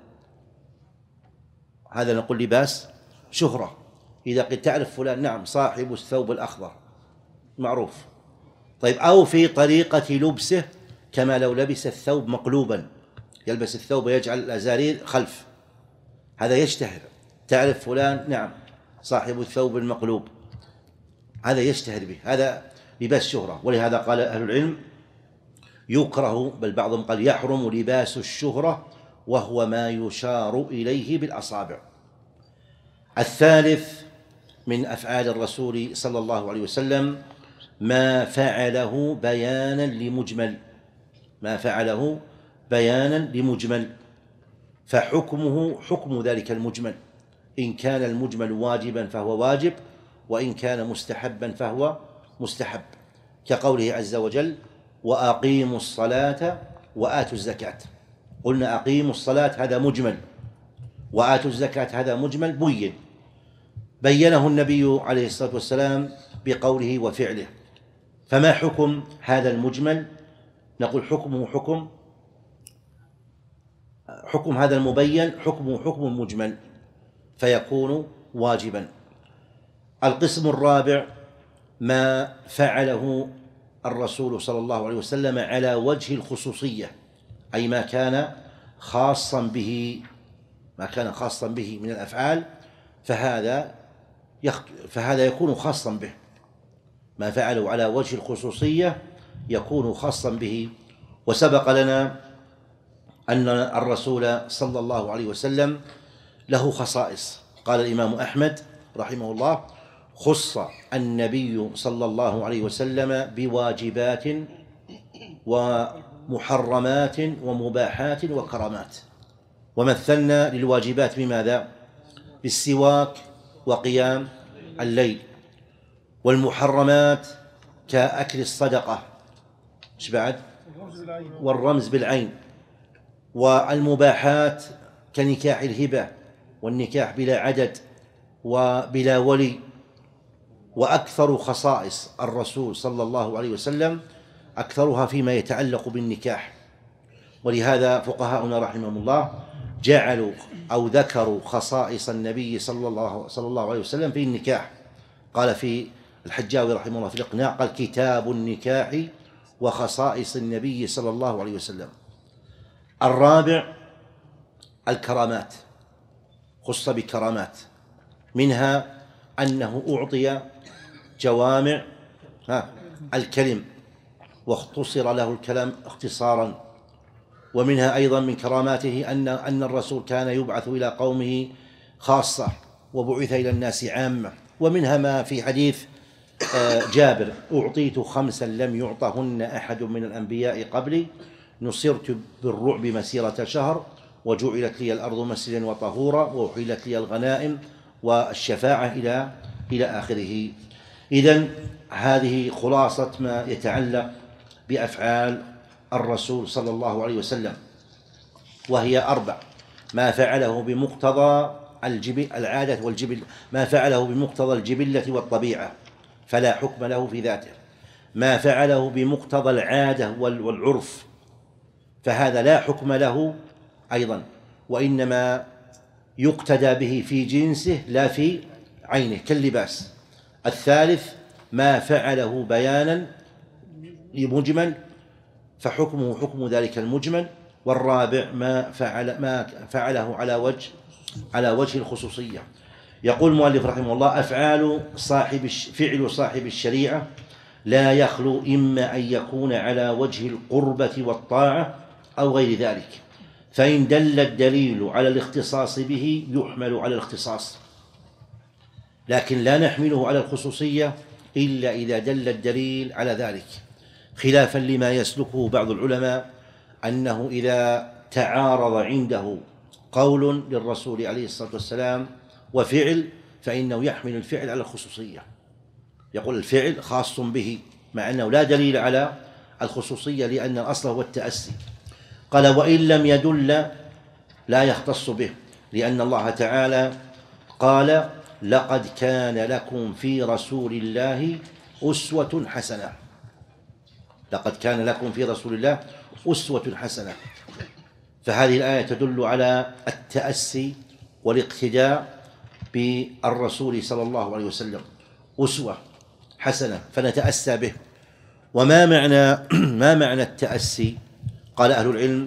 هذا نقول لباس شهرة. إذا قد تعرف فلان نعم صاحب الثوب الأخضر معروف. طيب، أو في طريقة لبسه كما لو لبس الثوب مقلوبا، يلبس الثوب ويجعل الأزارير خلف، هذا يشتهر، تعرف فلان نعم صاحب الثوب المقلوب، هذا يشتهر به، هذا لباس شهرة. ولهذا قال أهل العلم: يكره، بل بعضهم قال يحرم لباس الشهرة، وهو ما يشار إليه بالأصابع. الثالث من أفعال الرسول صلى الله عليه وسلم ما فعله بيانا لمجمل، ما فعله بيانا لمجمل، فحكمه حكم ذلك المجمل، إن كان المجمل واجبا فهو واجب، وإن كان مستحبا فهو مستحب، كقوله عز وجل: وأقيموا الصلاة وآتوا الزكاة. قلنا أقيموا الصلاة هذا مجمل، وآتوا الزكاة هذا مجمل بين. بينه النبي عليه الصلاة والسلام بقوله وفعله. فما حكم هذا المجمل؟ نقول حكمه حكم حكم هذا المبين حكمه حكم مجمل فيكون واجبا. القسم الرابع ما فعله الرسول صلى الله عليه وسلم على وجه الخصوصية، أي ما كان خاصا به ما كان خاصا به من الأفعال، فهذا فهذا يكون خاصا به. ما فعله على وجه الخصوصية يكون خاصا به. وسبق لنا أن الرسول صلى الله عليه وسلم له خصائص. قال الإمام أحمد رحمه الله: خص النبي صلى الله عليه وسلم بواجبات ومحرمات ومباحات وكرامات. ومثلنا للواجبات بماذا؟ بالسواك وقيام الليل. والمحرمات كأكل الصدقة ايش بعد؟ والرمز بالعين. والمباحات كنكاح الهبة والنكاح بلا عدد وبلا ولي. وأكثر خصائص الرسول صلى الله عليه وسلم أكثرها فيما يتعلق بالنكاح. ولهذا فقهاؤنا رحمهم الله جعلوا أو ذكروا خصائص النبي صلى الله, صلى الله عليه وسلم في النكاح. قال في الحجاوي رحمه الله في الإقناع، قال: كتاب النكاح وخصائص النبي صلى الله عليه وسلم. الرابع الكرامات، خص بكرامات، منها أنه أعطي جوامع الكلم واختصر له الكلام اختصارا. ومنها أيضا من كراماته أن أن الرسول كان يبعث إلى قومه خاصة وبعث إلى الناس عامة. ومنها ما في حديث جابر: أعطيت خمسا لم يعطهن أحد من الأنبياء قبلي، نصرت بالرعب مسيرة شهر، وجعلت لي الأرض مسجدا وطهورا، وأحيلت لي الغنائم والشفاعة إلى إلى آخره. إذن هذه خلاصة ما يتعلق بأفعال الرسول صلى الله عليه وسلم، وهي أربع: ما فعله بمقتضى الجبل العادة والجبل ما فعله بمقتضى الجبلة والطبيعة فلا حكم له في ذاته. ما فعله بمقتضى العادة والعرف فهذا لا حكم له أيضا، وإنما يقتدى به في جنسه لا في عينه كاللباس. الثالث: ما فعله بيانا لمجمل فحكمه حكم ذلك المجمل. والرابع: ما فعل ما فعله على وجه على وجه الخصوصية. يقول المؤلف رحمه الله: أفعال صاحب فعل صاحب الشريعة لا يخلو إما أن يكون على وجه القربة والطاعة أو غير ذلك، فإن دل الدليل على الاختصاص به يحمل على الاختصاص، لكن لا نحمله على الخصوصية إلا إذا دل الدليل على ذلك، خلافا لما يسلكه بعض العلماء أنه إذا تعارض عنده قول للرسول عليه الصلاة والسلام وفعل فإنه يحمل الفعل على الخصوصية، يقول الفعل خاص به مع أنه لا دليل على الخصوصية لأن الأصل هو التأسي. قال: وإن لم يدل لا يختص به، لأن الله تعالى قال: لقد كان لكم في رسول الله أسوة حسنة. لقد كان لكم في رسول الله أسوة حسنة، فهذه الآية تدل على التأسي والاقتداء بالرسول صلى الله عليه وسلم، أسوة حسنة فنتأسى به. وما معنى ما معنى التأسي؟ قال أهل العلم: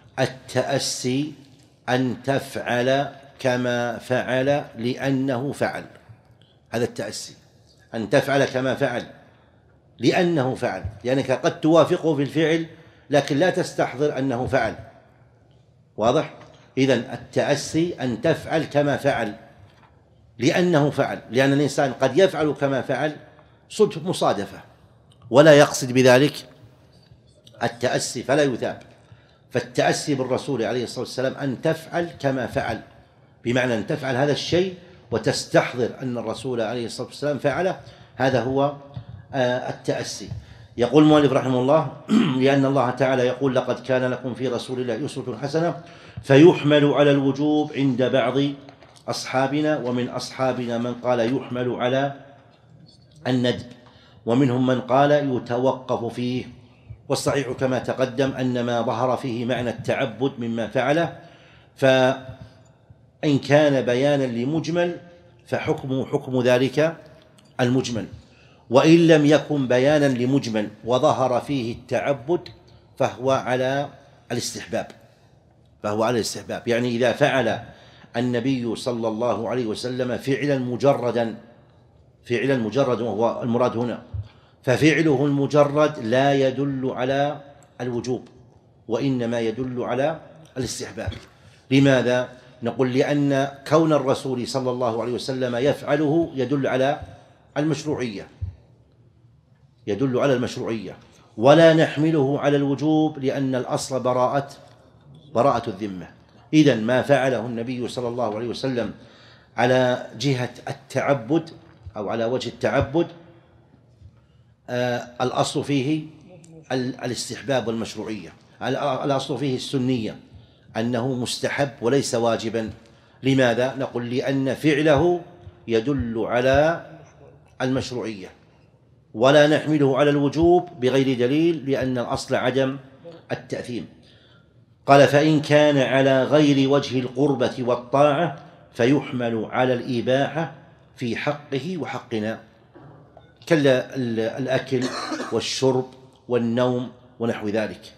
التأسي أن تفعل كما فعل لأنه فعل. هذا التأسي، أن تفعل كما فعل لأنه فعل، لأنك يعني قد توافقه في الفعل لكن لا تستحضر أنه فعل. واضح؟ إذن التأسي أن تفعل كما فعل لأنه فعل، لأن الإنسان قد يفعل كما فعل صدف مصادفة ولا يقصد بذلك التأسي فلا يثاب. فالتأسي بالرسول عليه الصلاة والسلام أن تفعل كما فعل، بمعنى أن تفعل هذا الشيء وتستحضر أن الرسول عليه الصلاة والسلام فعله، هذا هو التأسي. يقول المؤلف رحمه الله: لأن الله تعالى يقول: لقد كان لكم في رسول الله أسوة حسنة، فيحمل على الوجوب عند بعض أصحابنا، ومن أصحابنا من قال يحمل على الندب، ومنهم من قال يتوقف فيه. والصحيح كما تقدم أن ما ظهر فيه معنى التعبد مما فعله، فإن كان بيانا لمجمل فحكمه حكم ذلك المجمل، وإن لم يكن بيانا لمجمل وظهر فيه التعبد فهو على الاستحباب فهو على الاستحباب يعني إذا فعل النبي صلى الله عليه وسلم فعلا مجردا فعلا مجردا وهو المراد هنا، ففعله المجرد لا يدل على الوجوب، وإنما يدل على الاستحباب. لماذا؟ نقول لأن كون الرسول صلى الله عليه وسلم يفعله يدل على المشروعية يدل على المشروعية ولا نحمله على الوجوب، لأن الأصل براءة براءة الذمة. إذن ما فعله النبي صلى الله عليه وسلم على جهة التعبد أو على وجه التعبد آه الأصل فيه الاستحباب والمشروعية، الأصل فيه السنية، أنه مستحب وليس واجبا. لماذا؟ نقول لأن فعله يدل على المشروعية، ولا نحمله على الوجوب بغير دليل، لأن الأصل عدم التأثيم. قال: فإن كان على غير وجه القربة والطاعة فيحمل على الإباحة في حقه وحقنا، كالأكل والشرب والنوم ونحو ذلك.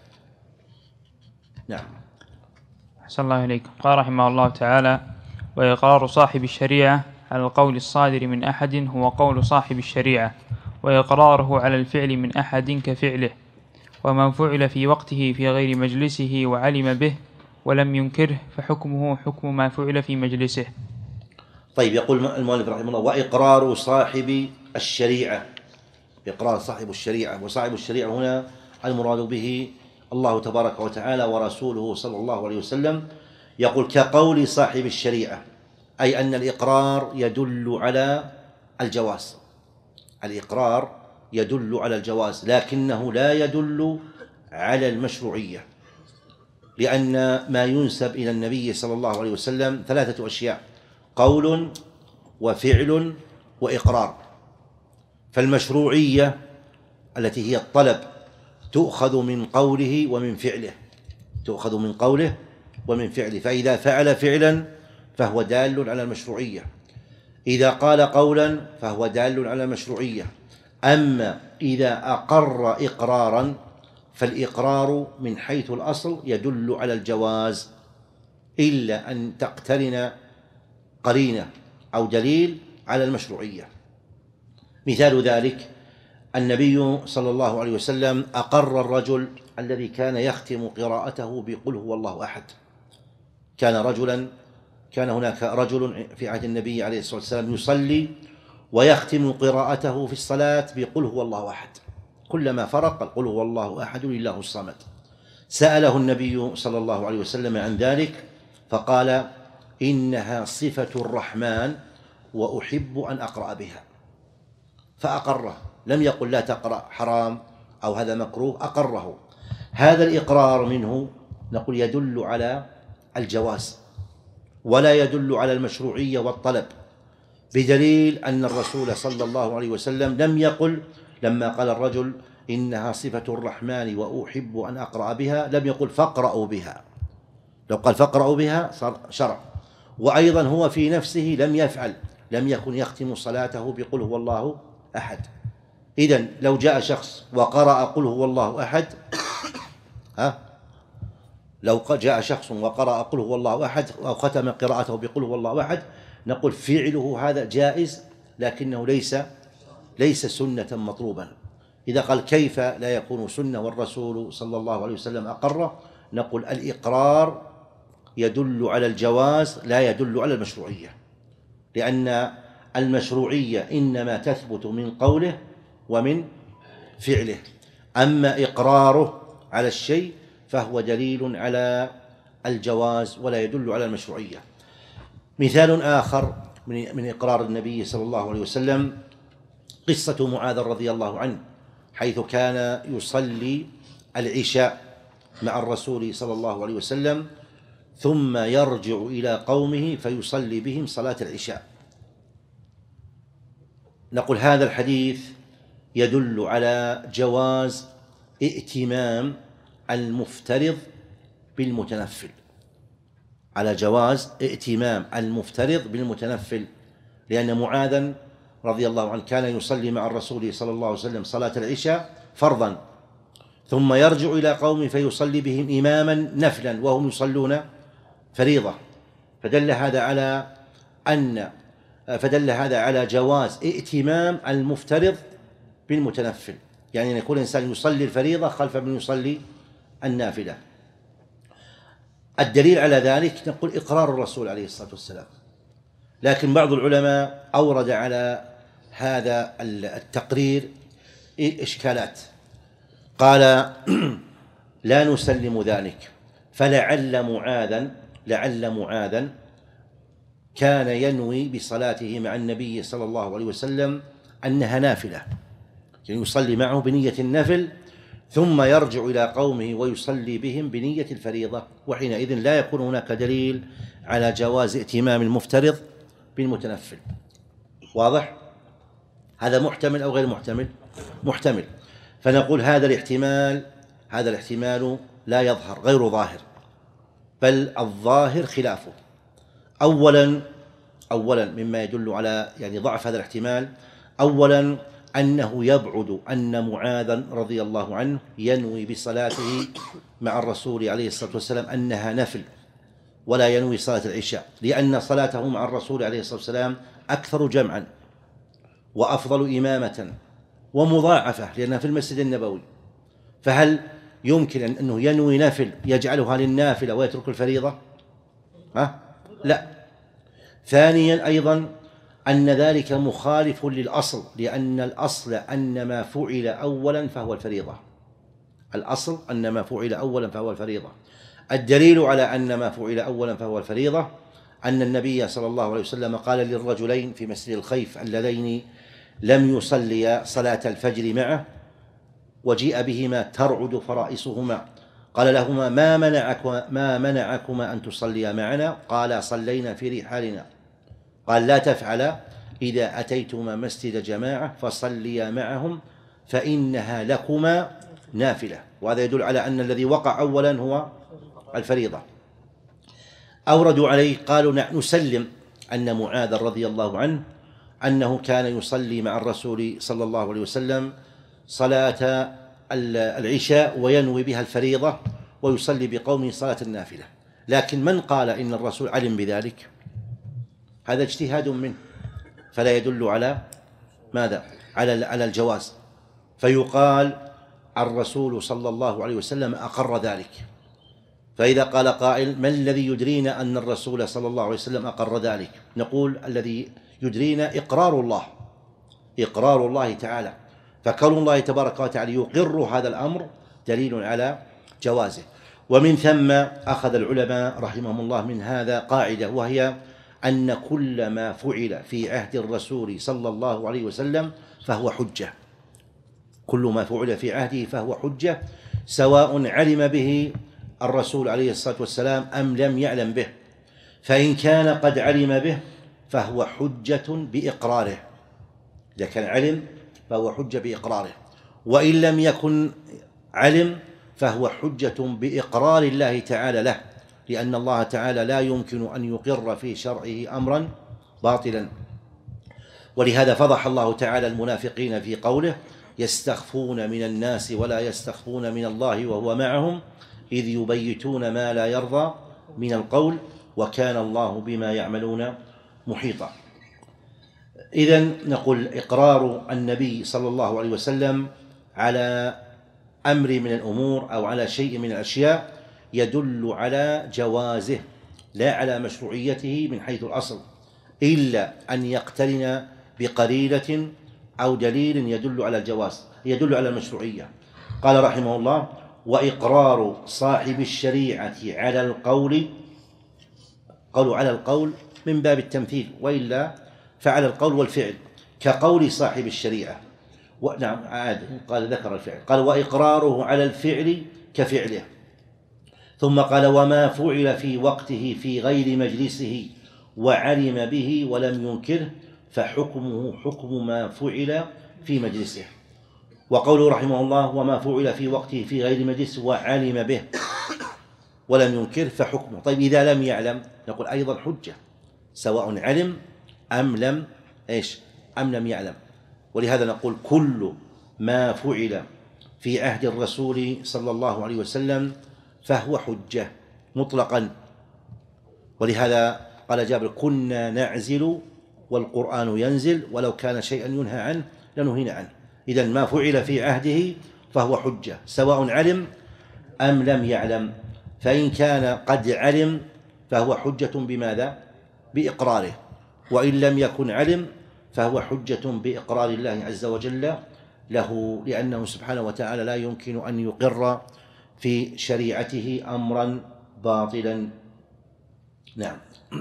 نعم. أحسن الله إليكم. قال رحمه الله تعالى: وإقرار صاحب الشريعة على القول الصادر من أحد هو قول صاحب الشريعة، وإقراره على الفعل من أحد كفعله، ومن فعل في وقته في غير مجلسه وعلم به ولم ينكره فحكمه حكم ما فعل في مجلسه. طيب، يقول المؤلف رحمه الله: وإقرار صاحب الشريعة، إقرار صاحب الشريعة، وصاحب الشريعة هنا المراد به الله تبارك وتعالى ورسوله صلى الله عليه وسلم. يقول: كقول صاحب الشريعة، أي أن الإقرار يدل على الجواز الإقرار يدل على الجواز لكنه لا يدل على المشروعية، لأن ما ينسب إلى النبي صلى الله عليه وسلم ثلاثة أشياء: قول وفعل وإقرار. فالمشروعية التي هي الطلب تؤخذ من قوله ومن فعله تؤخذ من قوله ومن فعله فإذا فعل فعلا فهو دال على المشروعية، إذا قال قولا فهو دال على المشروعية. أما إذا أقر إقرارا فالإقرار من حيث الأصل يدل على الجواز، إلا أن تقترن قرينة أو دليل على المشروعية. مثال ذلك: النبي صلى الله عليه وسلم أقر الرجل الذي كان يختم قراءته بقل هو الله أحد. كان رجلا كان هناك رجل في عهد النبي عليه الصلاة والسلام يصلي ويختم قراءته في الصلاة بقل هو الله أحد، كلما فرق قل هو الله أحد لله الصمد. سأله النبي صلى الله عليه وسلم عن ذلك فقال: إنها صفة الرحمن وأحب أن أقرأ بها، فأقره، لم يقل لا تقرأ حرام أو هذا مكروه، أقره. هذا الإقرار منه نقول يدل على الجواز ولا يدل على المشروعية والطلب، بدليل أن الرسول صلى الله عليه وسلم لم يقل لما قال الرجل إنها صفة الرحمن وأحب أن أقرأ بها لم يقل فاقرأوا بها، لو قال فاقرأوا بها صار شرع. وأيضا هو في نفسه لم يفعل لم يكن يختم صلاته بقل هو الله أحد. إذن لو جاء شخص وقرأ قل هو الله أحد ها لو جاء شخص وقرأ قل هو الله أحد أو ختم قراءته بقل هو الله أحد نقول فعله هذا جائز، لكنه ليس ليس سنة مطلوبا. إذا قال كيف لا يكون سنة والرسول صلى الله عليه وسلم أقره، نقول الإقرار يدل على الجواز لا يدل على المشروعية، لأن المشروعية إنما تثبت من قوله ومن فعله، أما إقراره على الشيء فهو دليل على الجواز ولا يدل على المشروعية. مثال آخر من إقرار النبي صلى الله عليه وسلم قصة معاذ رضي الله عنه، حيث كان يصلي العشاء مع الرسول صلى الله عليه وسلم ثم يرجع إلى قومه فيصلي بهم صلاة العشاء. نقول هذا الحديث يدل على جواز ائتمام المفترض بالمتنفل، على جواز ائتمام المفترض بالمتنفل، لأن معاذا رضي الله عنه كان يصلي مع الرسول صلى الله عليه وسلم صلاة العشاء فرضا، ثم يرجع إلى قومه فيصلي بهم إماما نفلا وهم يصلون فريضة، فدل هذا على أن فدل هذا على جواز ائتمام المفترض بالمتنفل، يعني أن يكون الإنسان يصلي الفريضة خلف من يصلي النافلة. الدليل على ذلك نقول إقرار الرسول عليه الصلاة والسلام، لكن بعض العلماء أورد على هذا التقرير إشكالات، قال لا نسلم ذلك، فلعل معاذا لعل معاذا كان ينوي بصلاته مع النبي صلى الله عليه وسلم أنها نافلة، يعني يصلي معه بنية النفل ثم يرجع إلى قومه ويصلي بهم بنية الفريضة، وحينئذ لا يكون هناك دليل على جواز ائتمام المفترض بالمتنفل. واضح؟ هذا محتمل أو غير محتمل؟ محتمل. فنقول هذا الاحتمال هذا الاحتمال لا يظهر، غير ظاهر، بل الظاهر خلافه. أولا أولا مما يدل على يعني ضعف هذا الاحتمال، أولا أنه يبعد أن معاذا رضي الله عنه ينوي بصلاته مع الرسول عليه الصلاة والسلام أنها نفل ولا ينوي صلاة العشاء، لأن صلاته مع الرسول عليه الصلاة والسلام أكثر جمعا وأفضل إمامة ومضاعفة لأنها في المسجد النبوي، فهل يمكن أنه ينوي نفل يجعلها للنافلة ويترك الفريضة؟ ها؟ لا. ثانيا أيضا أن ذلك مخالف للأصل، لأن الأصل أن ما فعل أولا فهو الفريضة، الأصل أن ما فعل أولا فهو الفريضة. الدليل على أن ما فعل أولا فهو الفريضة أن النبي صلى الله عليه وسلم قال للرجلين في مسجد الخيف اللذين لم يصليا صلاة الفجر معه وجيء بهما ترعد فرائصهما، قال لهما ما منعكما ما منعكما أن تصليا معنا؟ قال صلينا في رحالنا. قال لا تفعلا إذا أتيتما مسجد جماعة فصليا معهم فإنها لكما نافلة. وهذا يدل على أن الذي وقع أولا هو الفريضة. أوردوا عليه قالوا نسلم أن معاذ رضي الله عنه أنه كان يصلي مع الرسول صلى الله عليه وسلم صلاة العشاء وينوي بها الفريضة ويصلي بقومه صلاة النافلة، لكن من قال إن الرسول علم بذلك؟ هذا اجتهاد منه، فلا يدل على ماذا؟ على على الجواز. فيقال الرسول صلى الله عليه وسلم أقر ذلك. فإذا قال قائل ما الذي يدرينا أن الرسول صلى الله عليه وسلم أقر ذلك؟ نقول الذي يدرينا إقرار الله، إقرار الله تعالى، فكون الله تبارك وتعالى يقر هذا الأمر دليل على جوازه. ومن ثم أخذ العلماء رحمهم الله من هذا قاعدة، وهي أن كل ما فعل في عهد الرسول صلى الله عليه وسلم فهو حجة، كل ما فعل في عهده فهو حجة، سواء علم به الرسول عليه الصلاة والسلام أم لم يعلم به. فإن كان قد علم به فهو حجة بإقراره، إذا كان علم فهو حجة بإقراره، وإن لم يكن علم فهو حجة بإقرار الله تعالى له، لأن الله تعالى لا يمكن أن يقر في شرعه أمرا باطلا. ولهذا فضح الله تعالى المنافقين في قوله يستخفون من الناس ولا يستخفون من الله وهو معهم إذ يبيتون ما لا يرضى من القول وكان الله بما يعملون محيطا. إذن نقول إقرار النبي صلى الله عليه وسلم على أمر من الأمور أو على شيء من الأشياء يدل على جوازه لا على مشروعيته من حيث الأصل، إلا أن يقترن بقرينة أو دليل يدل على الجواز يدل على المشروعية. قال رحمه الله وإقرار صاحب الشريعة على القول، قالوا على القول من باب التمثيل، وإلا فعلى القول والفعل كقول صاحب الشريعة. نعم عاد قال ذكر الفعل، قال وإقراره على الفعل كفعله. ثم قال وما فعل في وقته في غير مجلسه وعلم به ولم ينكره فحكمه حكم ما فعل في مجلسه. وقوله رحمه الله وما فعل في وقته في غير مجلسه وعلم به ولم ينكره فحكمه. طيب إذا لم يعلم نقول أيضا حجة سواء علم أم لم إيش أم لم يعلم. ولهذا نقول كل ما فعل في عهد الرسول صلى الله عليه وسلم فهو حجة مطلقا. ولهذا قال جابر كنا نعزل والقرآن ينزل ولو كان شيئا ينهى عنه لنهينا عنه. إذن ما فعل في عهده فهو حجة سواء علم أم لم يعلم. فإن كان قد علم فهو حجة بماذا؟ بإقراره. وإن لم يكن علم فهو حجة بإقرار الله عز وجل له، لأنه سبحانه وتعالى لا يمكن أن يقر في شريعته أمرا باطلا. نعم.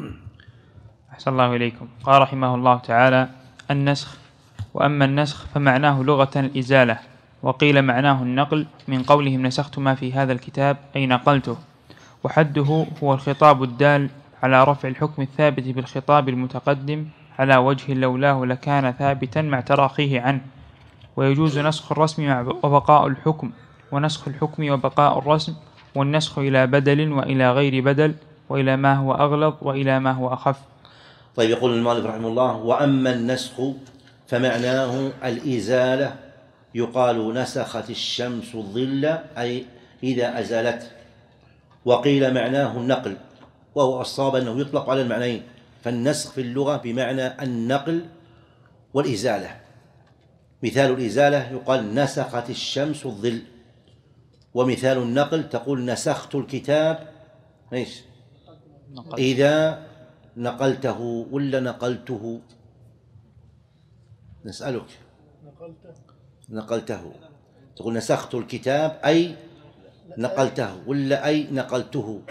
أحسن الله إليكم. قال رحمه الله تعالى النسخ. وأما النسخ فمعناه لغة الإزالة، وقيل معناه النقل من قولهم نسخت ما في هذا الكتاب أي نقلته. وحده هو الخطاب الدال على رفع الحكم الثابت بالخطاب المتقدم على وجه لولاه لكان ثابتا مع تراخيه عنه. ويجوز نسخ الرسم وبقاء الحكم، ونسخ الحكم وبقاء الرسم، والنسخ إلى بدل وإلى غير بدل، وإلى ما هو أغلظ وإلى ما هو أخف. طيب يقول المؤلف رحمه الله وأما النسخ فمعناه الإزالة، يقال نسخت الشمس الظل أي إذا أزالته. وقيل معناه النقل، وهو الصواب أنه يطلق على المعنيين، فالنسخ في اللغة بمعنى النقل والإزالة. مثال الإزالة يقال نسخت الشمس الظل، ومثال النقل تقول نسخت الكتاب إيش إذا نقلته ولا نقلته. نسألك نقلته تقول نسخت الكتاب أي نقلته ولا أي نقلته؟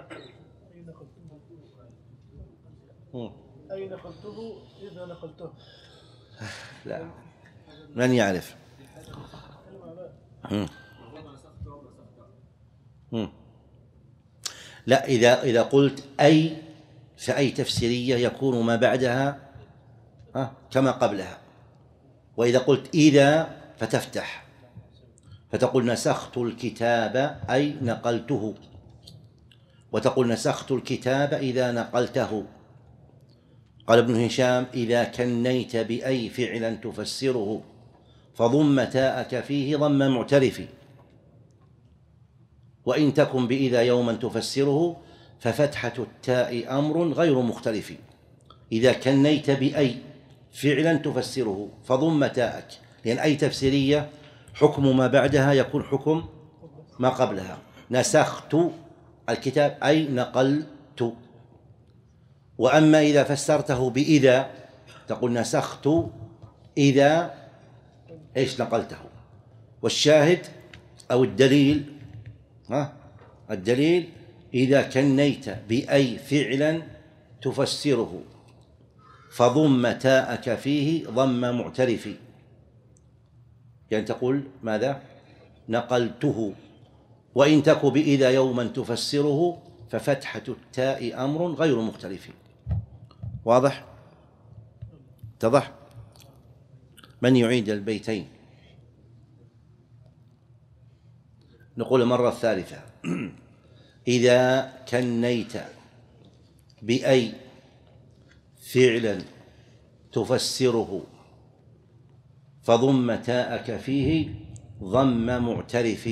أي نقلته إذا نقلته. لا من يعرف. هم. هم. لا إذا إذا قلت أي فأي تفسيرية يكون ما بعدها كما قبلها. وإذا قلت إذا فتفتح فتقول نسخت الكتاب أي نقلته، وتقول نسخت الكتاب إذا نقلته. قال ابن هشام إذا كنيت بأي فعلا تفسره فضم تاءك فيه ضم معترف، وإن تكن بإذا يوما تفسره ففتحة التاء أمر غير مختلف. إذا كنيت بأي فعلا تفسره فضم تاءك، لأن أي تفسيرية حكم ما بعدها يكون حكم ما قبلها. نسخت الكتاب أي نقلت. وأما إذا فسرته بإذا تقول نسخت إذا إيش نقلته. والشاهد أو الدليل ها الدليل إذا كنيت بأي فعلا تفسره فضم تاءك فيه ضم معترف، يعني تقول ماذا؟ نقلته. وإن تك بإذا يوما تفسره ففتحة التاء أمر غير مختلف. واضح؟ اتضح؟ من يعيد البيتين؟ نقول المرة الثالثة إذا كنيت بأي فعلا تفسره فضم تاءك فيه ضم معترف.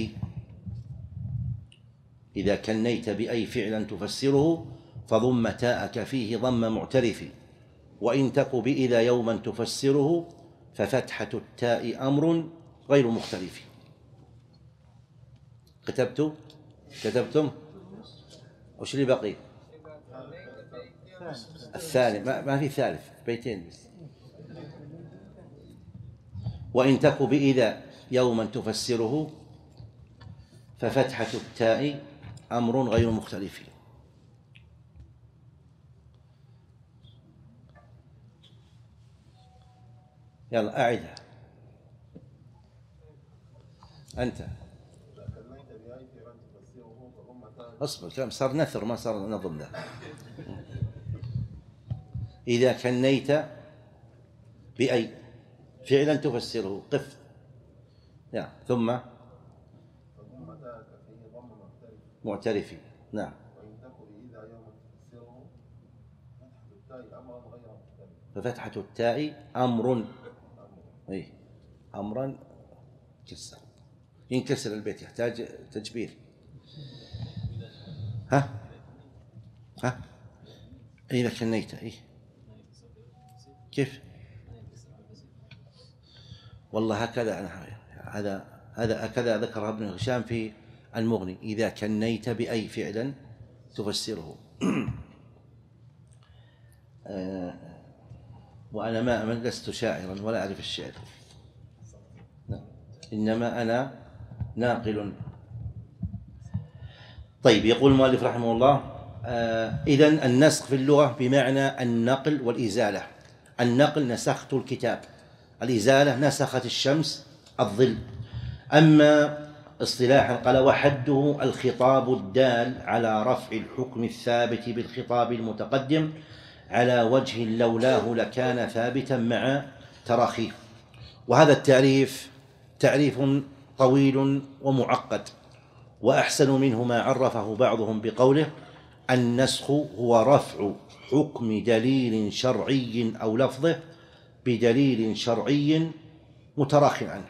إذا كنيت بأي فعلا تفسره فضم تاءك فيه ضم معترف، وإن تك بإذا يوما تفسره ففتحة التاء أمر غير مختلف. كتبت كتبتم وش اللي بقي؟ الثالث ما, ما في ثالث بيتين بس. وإن تك بإذا يوما تفسره ففتحة التاء أمر غير مختلف. يلا أعدها أنت. اصبر، كلام صار نثر ما صار نظم له. إذا كنيت بأي فعلا تفسره قف نعم. ثم معترفي نعم. ففتحة التاء أمر، أي أمرا كسر، ينكسر البيت يحتاج تجبير. ها ها إذا كنيت إيه كيف؟ والله هكذا هذا هذا هكذا ذكرها ابن هشام في المغني، إذا كنيت بأي فعلا تفسره. آه وأنا ما لست شاعرا ولا أعرف الشعر، إنما أنا ناقل. طيب، يقول المؤلف رحمه الله آه إذن النسخ في اللغة بمعنى النقل والإزالة. النقل نسخت الكتاب، الإزالة نسخت الشمس الظل. أما اصطلاحا قال وحده الخطاب الدال على رفع الحكم الثابت بالخطاب المتقدم على وجه لولاه لكان ثابتا مع تراخيه. وهذا التعريف تعريف طويل ومعقد، وأحسن منه ما عرفه بعضهم بقوله النسخ هو رفع حكم دليل شرعي أو لفظه بدليل شرعي متراخٍ عنه.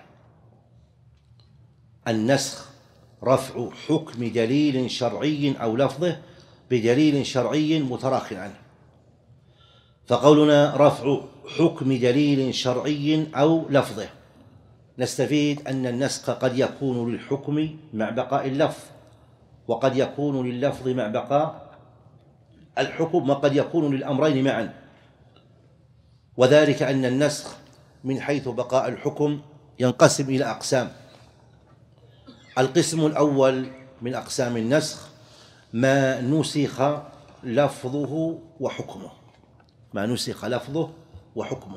النسخ رفع حكم دليل شرعي أو لفظه بدليل شرعي متراخٍ عنه. فقولنا رفع حكم دليل شرعي أو لفظه نستفيد أن النسخ قد يكون للحكم مع بقاء اللفظ، وقد يكون لللفظ مع بقاء الحكم، وقد يكون للأمرين معا. وذلك أن النسخ من حيث بقاء الحكم ينقسم إلى أقسام. القسم الأول من أقسام النسخ ما نسخ لفظه وحكمه، ما نسخ لفظه وحكمه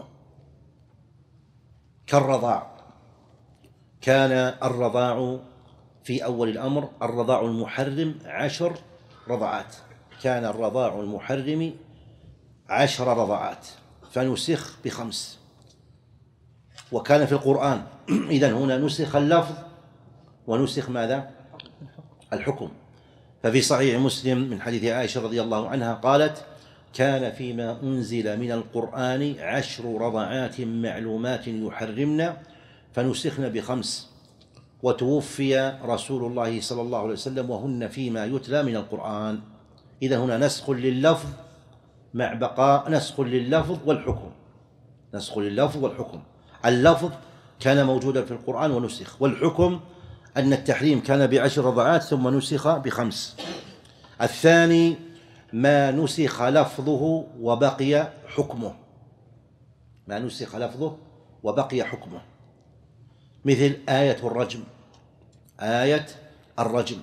كالرضاع. كان الرضاع في أول الأمر الرضاع المحرم عشر رضعات، كان الرضاع المحرم عشر رضعات فنسخ بخمس. وكان في القرآن إذن هنا نسخ اللفظ ونسخ ماذا؟ الحكم. ففي صحيح مسلم من حديث عائشة رضي الله عنها قالت كان فيما أنزل من القرآن عشر رضعات معلومات يحرمن فنسخن بخمس، وتوفي رسول الله صلى الله عليه وسلم وهن فيما يتلى من القرآن. إذا هنا نسخ لللفظ مع بقاء نسخ لللفظ والحكم، نسخ لللفظ والحكم. اللفظ كان موجودا في القرآن ونسخ، والحكم أن التحريم كان بعشر رضعات ثم نسخ بخمس. الثاني ما نسخ لفظه وبقي حكمه، ما نسخ لفظه وبقي حكمه، مثل آية الرجم. آية الرجم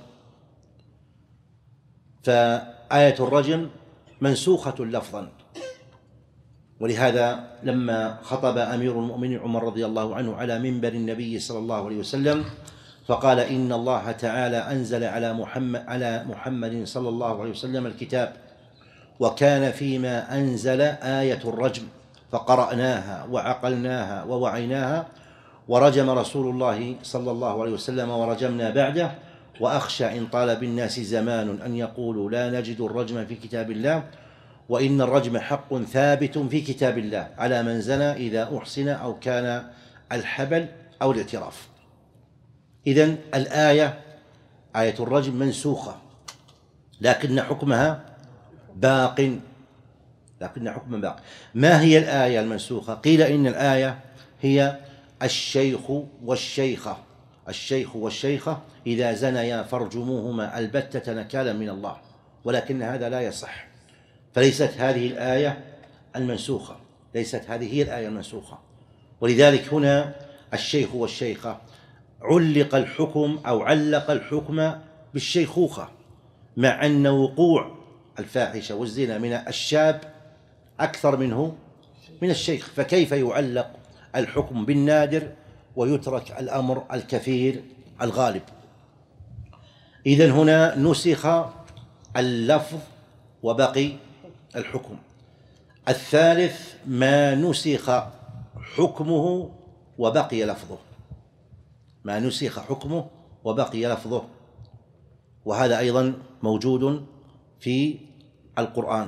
فآية الرجم منسوخة لفظا، ولهذا لما خطب أمير المؤمنين عمر رضي الله عنه على منبر النبي صلى الله عليه وسلم فقال إن الله تعالى أنزل على محمد, على محمد صلى الله عليه وسلم الكتاب، وكان فيما أنزل آية الرجم فقرأناها وعقلناها ووعيناها، ورجم رسول الله صلى الله عليه وسلم ورجمنا بعده، وأخشى إن طال بالناس زمان أن يقولوا لا نجد الرجم في كتاب الله، وإن الرجم حق ثابت في كتاب الله على من زنى إذا أحسن أو كان الحبل أو الاعتراف. إذن الآية آية الرجم منسوخة لكن حكمها باق، لكن حكمها باق. ما هي الآية المنسوخة؟ قيل إن الآية هي الشيخ والشيخة، الشيخ والشيخة إذا زنيا فارجموهما البتة نكالا من الله، ولكن هذا لا يصح، فليست هذه الآية المنسوخة، ليست هذه هي الآية المنسوخة. ولذلك هنا الشيخ والشيخة علق الحكم أو علق الحكم بالشيخوخة، مع أن وقوع الفاحشة والزنا من الشاب أكثر منه من الشيخ، فكيف يعلق الحكم بالنادر ويترك الأمر الكثير الغالب؟ إذن هنا نسخ اللفظ وبقي الحكم. الثالث ما نسخ حكمه وبقي لفظه، ما نسخ حكمه وبقي لفظه، وهذا أيضا موجود في القرآن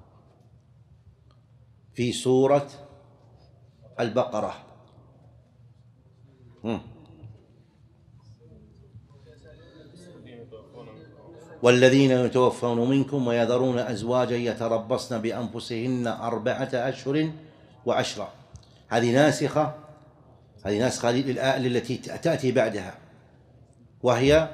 في سورة البقرة. والذين يتوفون منكم ويذرون أزواجا يتربصن بأنفسهن أربعة أشهر وعشرة. هذه ناسخة، هذه ناسخة للآية التي تأتي بعدها، وهي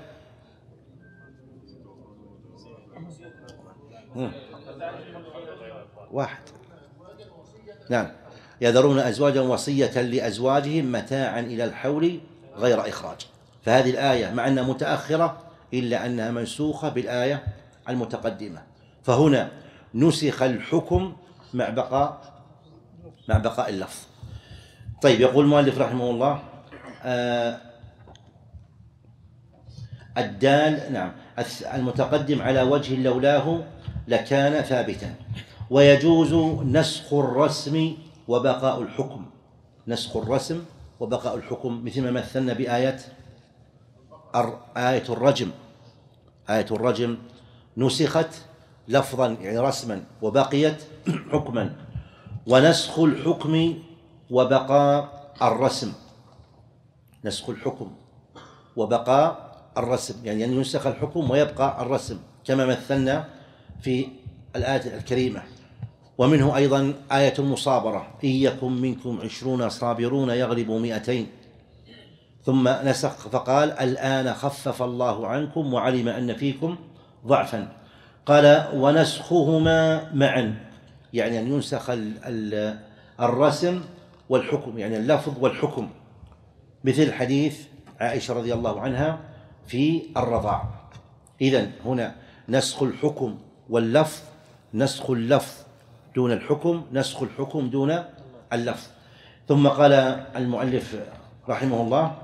واحد. نعم، يذرون أزواجا وصية لأزواجهم متاعا إلى الحول غير إخراج. فهذه الآية مع أنها متأخرة إلا أنها منسوخة بالآية المتقدمة، فهنا نسخ الحكم مع بقاء مع بقاء اللفظ. طيب، يقول المؤلف رحمه الله آه الدال نعم المتقدم على وجه لولاه لكان ثابتا. ويجوز نسخ الرسم وبقاء الحكم، نسخ الرسم وبقاء الحكم، مثل ما مثلنا بآية آية الرجم. آية الرجم نسخت لفظا يعني رسما وبقيت حكما. ونسخ الحكم وبقاء الرسم، نسخ الحكم وبقاء الرسم يعني ينسخ الحكم ويبقى الرسم كما مثلنا في الآية الكريمة. ومنه أيضا آية المصابرة: إن يكن منكم عشرون صابرون يغلبوا مئتين. ثم نسخ فقال: الآن خفف الله عنكم وعلم أن فيكم ضعفا. قال: ونسخهما معا، يعني أن ينسخ الرسم والحكم، يعني اللفظ والحكم، مثل حديث عائشة رضي الله عنها في الرضاع. إذن هنا نسخ الحكم واللفظ، نسخ اللفظ دون الحكم، نسخ الحكم دون اللفظ. ثم قال المؤلف رحمه الله: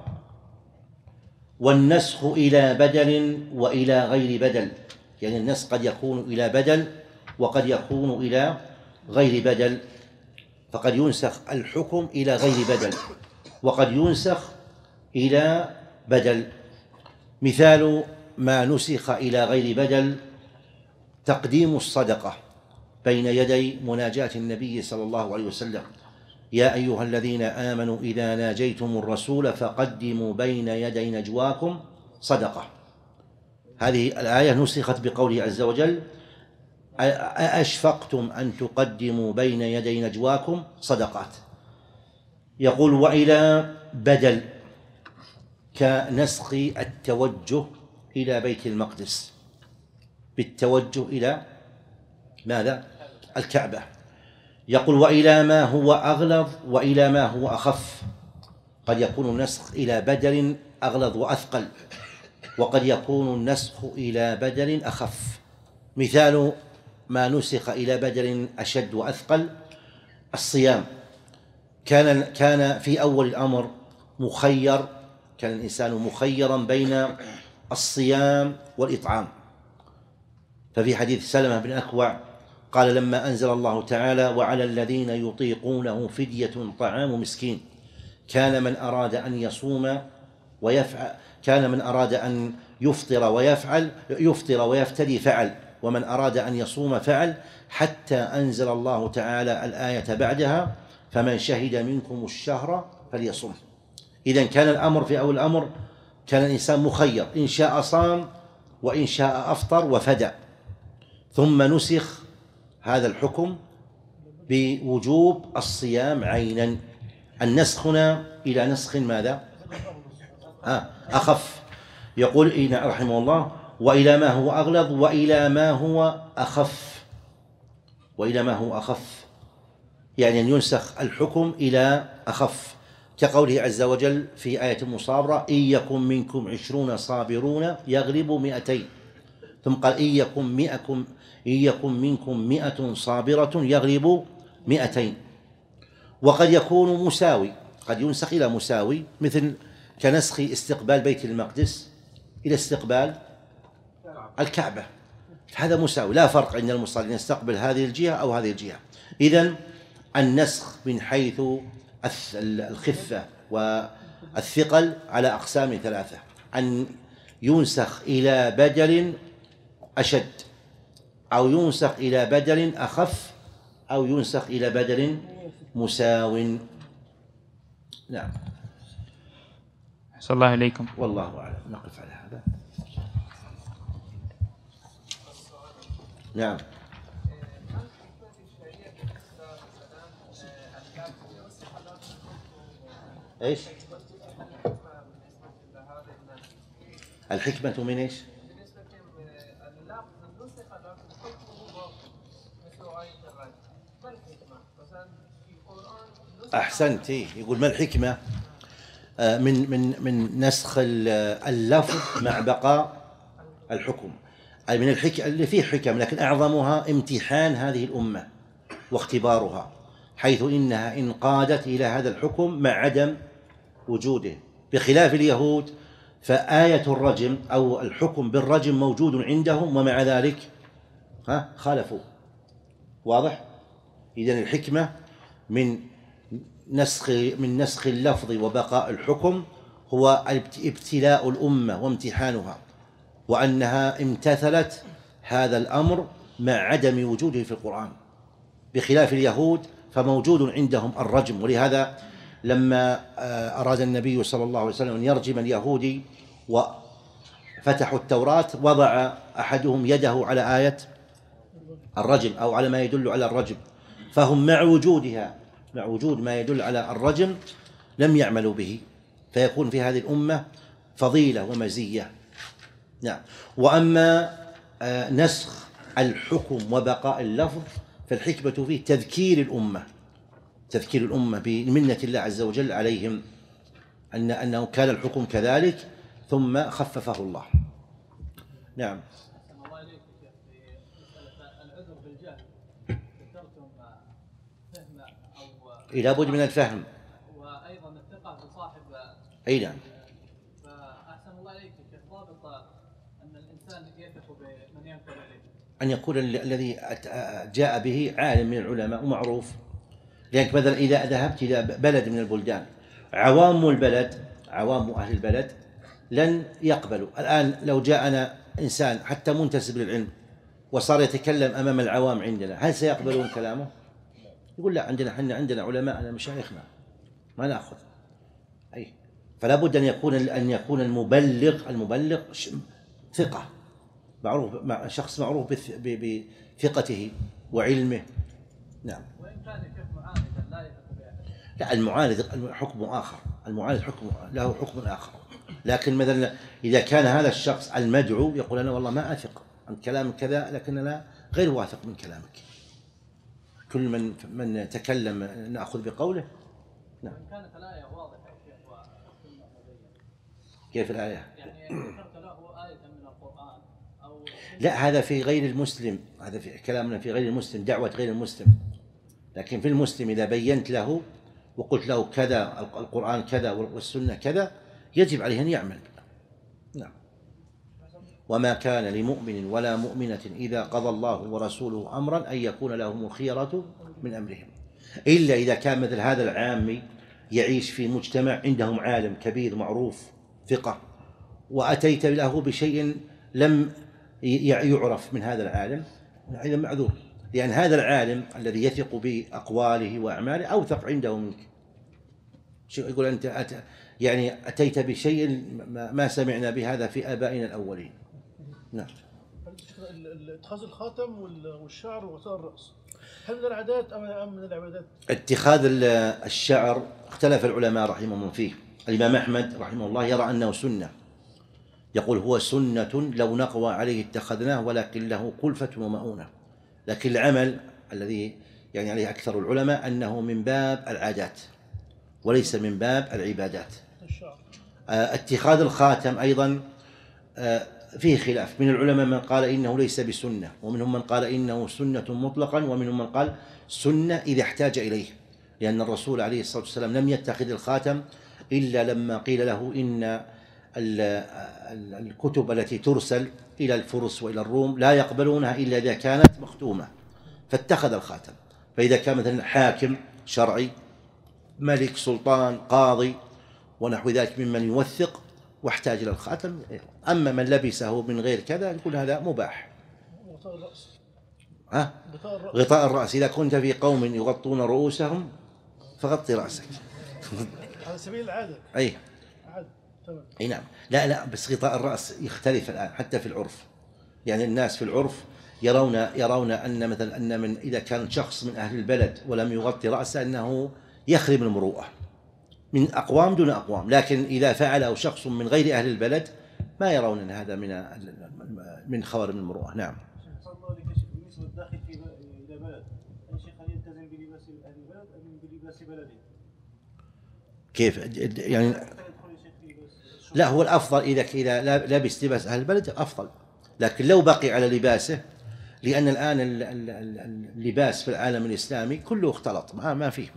والنسخ إلى بدل وإلى غير بدل، يعني النسخ قد يكون إلى بدل وقد يكون إلى غير بدل، فقد ينسخ الحكم إلى غير بدل وقد ينسخ إلى بدل. مثال ما نسخ إلى غير بدل: تقديم الصدقة بين يدي مناجاة النبي صلى الله عليه وسلم: يا أيها الذين آمنوا إذا ناجيتم الرسول فقدموا بين يدي نجواكم صدقة. هذه الآية نسخت بقوله عز وجل: أأشفقتم أن تقدموا بين يدي نجواكم صدقات. يقول: وإلى بدل كنسخ التوجه إلى بيت المقدس بالتوجه إلى ماذا؟ الكعبة. يقول: وإلى ما هو أغلظ وإلى ما هو أخف. قد يكون النسخ إلى بدل أغلظ وأثقل، وقد يكون النسخ إلى بدل أخف. مثال ما نسخ إلى بدل أشد وأثقل: الصيام. كان كان في أول الأمر مخير، كان الإنسان مخيرا بين الصيام والإطعام. ففي حديث سلمة بن أكوع قال: لما أنزل الله تعالى: وعلى الذين يطيقونه فدية طعام مسكين، كان من أراد أن يصوم ويفعل كان من أراد أن يفطر ويفعل يفطر ويفتدي فعل، ومن أراد أن يصوم فعل، حتى أنزل الله تعالى الآية بعدها: فمن شهد منكم الشهر فليصم. إذن كان الأمر في أول الأمر كان الإنسان مخير، إن شاء صام وإن شاء أفطر وفدى. ثم نسخ هذا الحكم بوجوب الصيام عينا. النسخ هنا إلى نسخ ماذا؟ آه أخف. يقول إيه رحمه الله: وإلى ما هو أغلظ وإلى ما هو أخف. وإلى ما هو أخف يعني أن ينسخ الحكم إلى أخف، كقوله عز وجل في آية المصابرة: إن يكن منكم عشرون صابرون يغلبوا مئتين. ثم قال: إن يكن مئكم إن يكن منكم مئة صابرة يغلبوا مئتين. وقد يكون مساوي، قد ينسخ إلى مساوي، مثل كنسخ استقبال بيت المقدس إلى استقبال الكعبة، هذا مساوي، لا فرق عند المصلين يستقبل هذه الجهة أو هذه الجهة. إذن النسخ من حيث الخفة والثقل على أقسام ثلاثة: أن ينسخ إلى بدل أشد، أو ينسخ إلى بدل أخف، أو ينسخ إلى بدل مساو. نعم. أحسن الله إليكم. والله أعلم. نقف على هذا. نعم. ايش الحكمة من ايش؟ أحسنت. يقول ما الحكمة من من من نسخ اللفظ مع بقاء الحكم؟ أي من الحكم اللي فيه حكم، لكن أعظمها امتحان هذه الأمة واختبارها، حيث إنها انقادت إلى هذا الحكم مع عدم وجوده، بخلاف اليهود فآية الرجم أو الحكم بالرجم موجود عندهم ومع ذلك ها خالفوا. واضح؟ إذن الحكمة من نسخ من نسخ اللفظ وبقاء الحكم هو ابتلاء الأمة وامتحانها، وأنها امتثلت هذا الأمر مع عدم وجوده في القرآن، بخلاف اليهود فموجود عندهم الرجم. ولهذا لما أراد النبي صلى الله عليه وسلم أن يرجم اليهودي وفتحوا التوراة، وضع أحدهم يده على آية الرجم أو على ما يدل على الرجم، فهم مع وجودها مع وجود ما يدل على الرجم لم يعملوا به، فيكون في هذه الأمة فضيلة ومزية. نعم. وأما نسخ الحكم وبقاء اللفظ فالحكمة فيه تذكير الأمة تذكير الأمة بمنة الله عز وجل عليهم، أن أنه كان الحكم كذلك ثم خففه الله. نعم. الله إليك يا شيخ، في العذر بالجهل ذكرتم فهم أو لابد من الفهم، وأيضا الثقة بصاحب. أي نعم. فأحسن الله إليك يا شيخ، ضابط أن الإنسان يثق بمن ينقل إليه أن يكون الذي جاء به عالم من العلماء ومعروف. لأنك مثلا إذا ذهبت إلى بلد من البلدان عوام البلد عوام أهل البلد لن يقبلوا. الآن لو جاءنا إنسان حتى منتسب للعلم وصار يتكلم أمام العوام عندنا، هل سيقبلون كلامه؟ يقول لا، عندنا حنا عندنا علماء مشايخنا ما نأخذ. أي فلا بد أن يكون أن يكون المبلغ المبلغ ثقة، معروف، مع شخص معروف بثقته وعلمه. نعم. وإن كان كيف معاندا لا يثق به. لا، المعاند حكم آخر، المعاند حكم له حكم آخر. لكن مثلا إذا كان هذا الشخص المدعو يقول أنا والله ما أثق عن كلام كذا، لكن أنا غير واثق من كلامك، كل من من تكلم نأخذ بقوله. نعم. وإن كانت الآية واضحة يا شيخ وحكم مبين. كيف الآية؟ يعني ذكرت له آية من القرآن أو لا، هذا في غير المسلم، هذا في كلامنا في غير المسلم، دعوة غير المسلم. لكن في المسلم إذا بينت له وقلت له كذا القرآن كذا والسنة كذا يجب عليه أن يعمل. نعم. وما كان لمؤمن ولا مؤمنة إذا قضى الله ورسوله أمرا أن يكون لهم الخيرة من أمرهم، إلا إذا كان مثل هذا العامي يعيش في مجتمع عندهم عالم كبير معروف ثقة، وأتيت له بشيء لم يعرف من هذا العالم، إذا معذور، لأن هذا العالم الذي يثق بأقواله وأعماله أوثق عنده منك. يقول أنت أت يعني أتيت بشيء ما سمعنا بهذا في آبائنا الأولين. نعم. اتخاذ الخاتم والشعر وغسال الرأس هل من العادات أم من العبادات؟ اتخاذ الشعر اختلف العلماء رحمهم فيه. الإمام أحمد رحمه الله يرى أنه سنة، يقول هو سنة لو نقوى عليه اتخذناه ولكن له كلفة ومؤونة. لكن العمل الذي يعني عليه أكثر العلماء أنه من باب العادات وليس من باب العبادات. آه اتخاذ الخاتم أيضا آه فيه خلاف من العلماء، من قال إنه ليس بسنة، ومنهم من قال إنه سنة مطلقا، ومنهم من قال سنة إذا احتاج إليه، لأن الرسول عليه الصلاة والسلام لم يتخذ الخاتم إلا لما قيل له إن الكتب التي ترسل إلى الفرس وإلى الروم لا يقبلونها إلا إذا كانت مختومة، فاتخذ الخاتم. فإذا كان مثلا حاكم شرعي، ملك، سلطان، قاضي ونحو ذلك ممن يوثق واحتاج إلى الخاتم. أما من لبسه من غير كذا يقول هذا مباح. غطاء الرأس. ها؟ غطاء الرأس. إذا كنت في قوم يغطون رؤوسهم فغطي رأسك. على سبيل العادة. أي. عادة. تمام. أي نعم. لا لا بس غطاء الرأس يختلف الآن حتى في العرف. يعني الناس في العرف يرون يرون أن مثلا أن من إذا كان شخص من أهل البلد ولم يغطي رأسه أنه يخرب المروءة، من أقوام دون أقوام. لكن إذا فعله شخص من غير أهل البلد ما يرون أن هذا من من خوارم المروءة. نعم. بالنسبة للداخل في إلى بلد، الشيخ هل يلتزم بلباس أهل البلد أم بلباس بلده؟ كيف يعني؟ لا، هو الأفضل إذا إذا لبس لباس أهل البلد أفضل، لكن لو بقي على لباسه، لأن الآن اللباس في العالم الإسلامي كله اختلط، ما ما فيه.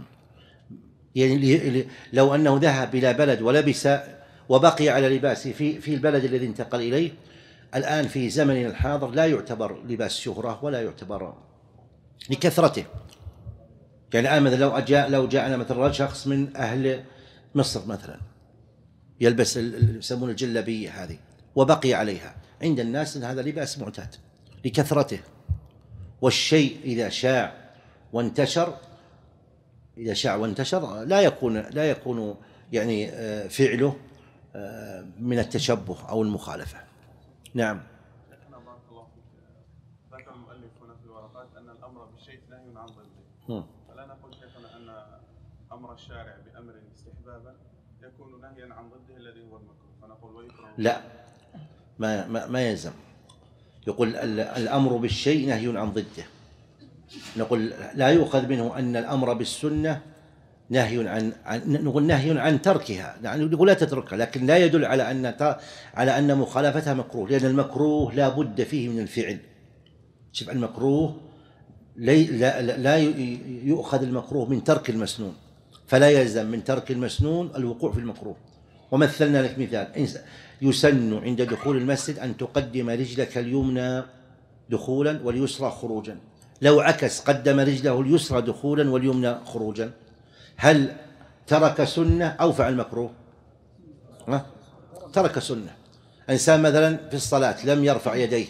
يعني لو أنه ذهب إلى بلد ولبس وبقي على لباسه في في البلد الذي انتقل إليه، الآن في زمننا الحاضر لا يعتبر لباس شهرة ولا يعتبر لكثرته. يعني الآن مثلا لو جاء لو جاءنا مثلا شخص من أهل مصر مثلا يلبس يسمونه الجلابية هذه وبقي عليها، عند الناس أن هذا لباس معتاد لكثرته. والشيء إذا شاع وانتشر إذا شاع وانتشر لا يكون لا يكون يعني فعله من التشبه أو المخالفة. نعم. بارك الله فيك. ذكر المؤلف هنا في الورقات أن الأمر بالشيء نهي عن ضده. فلا نقول شيخنا أن أمر الشارع بأمر استحبابا يكون نهيا عن ضده الذي هو المكروه، فنقول ويكره. لا، ما ما, ما يلزم. يقول الأمر بالشيء نهي عن ضده. نقول لا يؤخذ منه أن الأمر بالسنة نهي عن, عن نقول نهي عن تركها، يعني نقول لا تتركها، لكن لا يدل على أن على أن مخالفتها مكروه، لأن المكروه لا بد فيه من الفعل. شوف، المكروه لا, لا يؤخذ المكروه من ترك المسنون، فلا يلزم من ترك المسنون الوقوع في المكروه. ومثلنا لك مثال: يسن عند دخول المسجد أن تقدم رجلك اليمنى دخولا واليسرى خروجا. لو عكس قدم رجله اليسرى دخولا واليمنى خروجا، هل ترك سنة أو فعل مكروه؟ أه؟ ترك سنة. إنسان مثلا في الصلاة لم يرفع يديه،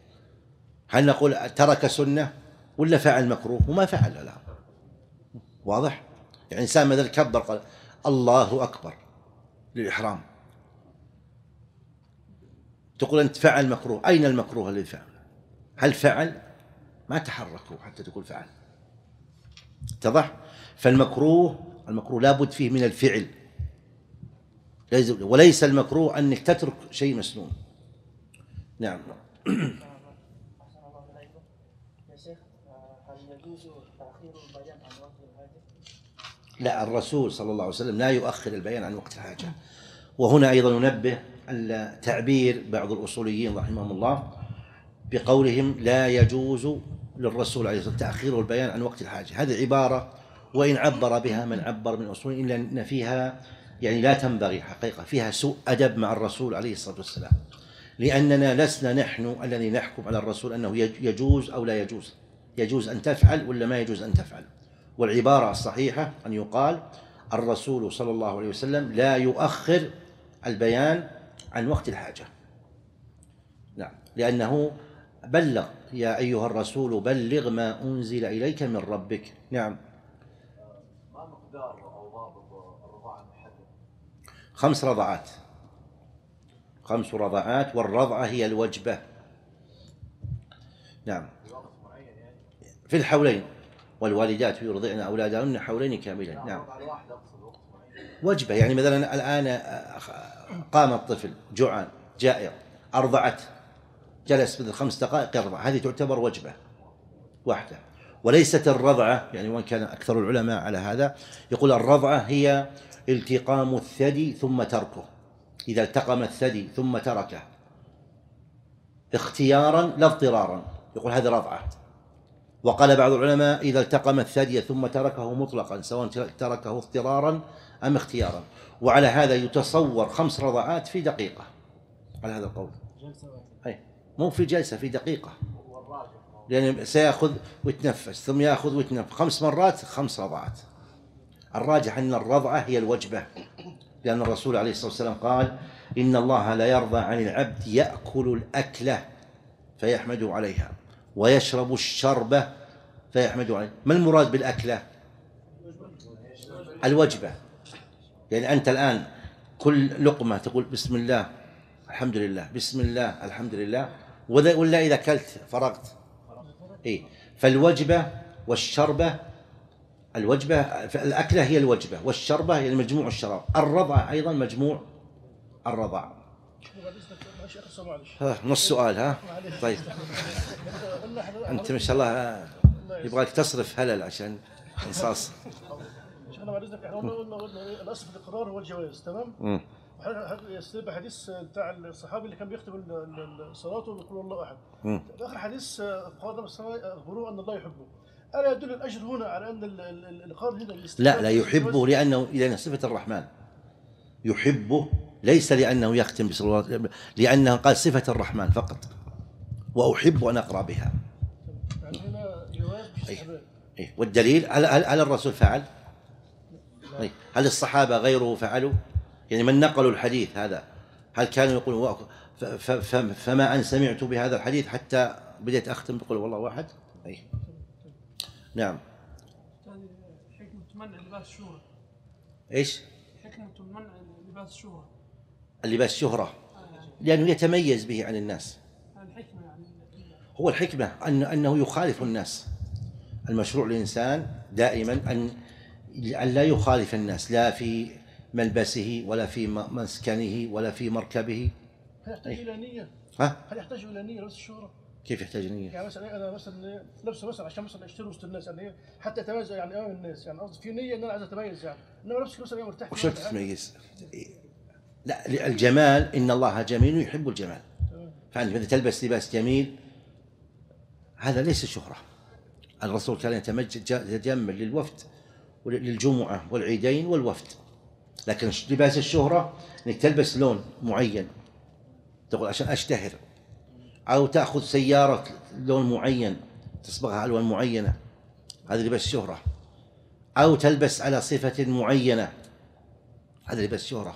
هل نقول ترك سنة ولا فعل مكروه؟ وما فعل. لا، واضح؟ يعني إنسان مثلا كبر قال الله أكبر للإحرام، تقول أنت فعل مكروه. أين المكروه الذي فعل؟ هل فعل؟ ما تحركوا حتى تقول فعل. اتضح؟ فالمكروه المكروه لا بد فيه من الفعل، وليس المكروه أنك تترك شيء مسنون. نعم. يا شيخ، هل يجوز تأخير البيان عن وقت الحاجة؟ لا، الرسول صلى الله عليه وسلم لا يؤخر البيان عن وقت الحاجة. وهنا أيضا ننبه التعبير بعض الأصوليين رحمهم الله بقولهم لا يجوز للرسول عليه الصلاة والسلام تأخير البيان عن وقت الحاجة. هذه عبارة وإن عبر بها من عبر من أصوليين إلا أن فيها يعني لا تنبغي حقيقة، فيها سوء أدب مع الرسول عليه الصلاة والسلام، لأننا لسنا نحن الذي نحكم على الرسول أنه يجوز أو لا يجوز، يجوز أن تفعل ولا ما يجوز أن تفعل. والعبارة الصحيحة أن يقال الرسول صلى الله عليه وسلم لا يؤخر البيان عن وقت الحاجة. نعم، لأنه بلغ يا أيها الرسول بلغ ما أنزل إليك من ربك. نعم. ما مقدار أو ضابط الرضاعة المحددة؟ خمس رضعات، خمس رضعات، والرضعة هي الوجبة. نعم، في الحولين، والوالدات يرضعن أولادهن حولين كاملين. نعم، وجبة. يعني مثلا الآن قام الطفل جوعان جائع، أرضعت، جلس مثل خمس دقائق يرضع، هذه تعتبر وجبة واحدة. وليست الرضعة، يعني وإن كان أكثر العلماء على هذا، يقول الرضعة هي التقام الثدي ثم تركه. إذا التقم الثدي ثم تركه اختيارا لا اضطرارا يقول هذه رضعة. وقال بعض العلماء إذا التقم الثدي ثم تركه مطلقا سواء تركه اضطرارا أم اختيارا. وعلى هذا يتصور خمس رضعات في دقيقة على هذا القول. أي مو في جلسة، في دقيقة، لأن سيأخذ ويتنفس ثم يأخذ ويتنفس خمس مرات، خمس رضعات. الراجح أن الرضعة هي الوجبة، لأن الرسول عليه الصلاة والسلام قال إن الله لا يرضى عن العبد يأكل الأكلة فيحمد عليها ويشرب الشربة فيحمد عليها. ما المراد بالأكلة؟ الوجبة. يعني أنت الآن كل لقمة تقول بسم الله الحمد لله، بسم الله الحمد لله، ولا إذا أكلت فرغت. إيه؟ فالوجبة والشربة، الوجبة الأكلة هي الوجبة، والشربة هي مجموع الشراب، الرضع أيضا مجموع الرضع. نص سؤال ها؟ طيب أنت ما شاء الله يبغاك تصرف هلل عشان انصاص. شيخنا بعد اذنك احنا قلنا قلنا الاصل في الاقرار هو الجواز، تمام؟ يستدل بحديث بتاع الصحابي اللي كان بيختم صلاته ويقول الله احد. في اخر حديث قال السماء اخبروه ان الله يحبه. الا يدل الاجر هنا على ان الاقرار هنا لا لا يحبه لانه لان صفه الرحمن. يحبه ليس لانه يختم بصلوات، لانه قال صفه الرحمن فقط، واحب ان اقرا بها. يعني هنا جواز باستحباب. إيه؟ والدليل هل, هل, هل الرسول فعل؟ إيه؟ هل الصحابة غيره فعلوا؟ يعني من نقلوا الحديث هذا هل كانوا يقولون فما أن سمعت بهذا الحديث حتى بديت أختم بقول والله واحد؟ أي نعم. حكمة منع لباس الشهرة. إيش؟ حكمة منع لباس الشهرة. اللباس الشهرة لأنه يتميز به عن الناس. الحكمة يعني هو الحكمة أن أنه يخالف الناس. المشروع للإنسان دائما أن أن لا يخالف الناس، لا في ملبسه ولا في مسكنه ولا في مركبه. هل يحتاج إلى نية؟ ها؟ هل يحتاج إلى نية لبس الشهرة؟ كيف يحتاج نية؟ يعني مثلا أنا مثلا لبسه مثلا عشان مثلا أشتري وسط الناس، يعني حتى أتميز يعني أمام الناس، يعني قصدي في نية إن أنا عايز أتميز يعني، إنما لبس مثلا أنا مرتاح. وشو تتميز؟ لا الجمال إن الله جميل ويحب الجمال. فأنت إذا تلبس لباس جميل هذا ليس شهرة. الرسول كان يتجمل للوفد للجمعة والعيدين والوفد، لكن لباس الشهرة انك تلبس لون معين تقول عشان اشتهر، او تأخذ سيارة لون معين تصبغها الوان معينة، هذا لباس الشهرة، او تلبس على صفة معينة، هذا لباس الشهرة.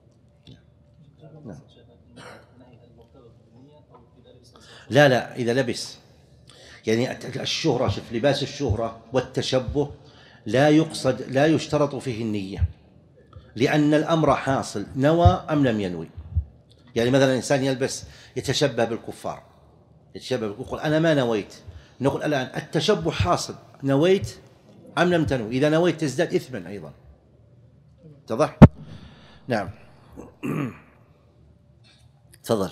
لا لا إذا لبس يعني الشهرة، شوف لباس الشهرة والتشبه لا يقصد لا يشترط فيه النية، لأن الأمر حاصل نوى أم لم ينوي. يعني مثلا إنسان يلبس يتشبه بالكفار، يتشبه بالكفار، أنا ما نويت، نقول الآن التشبه حاصل، نويت أم لم تنوي؟ إذا نويت تزداد إثما أيضا. اتضح؟ نعم. تفضل.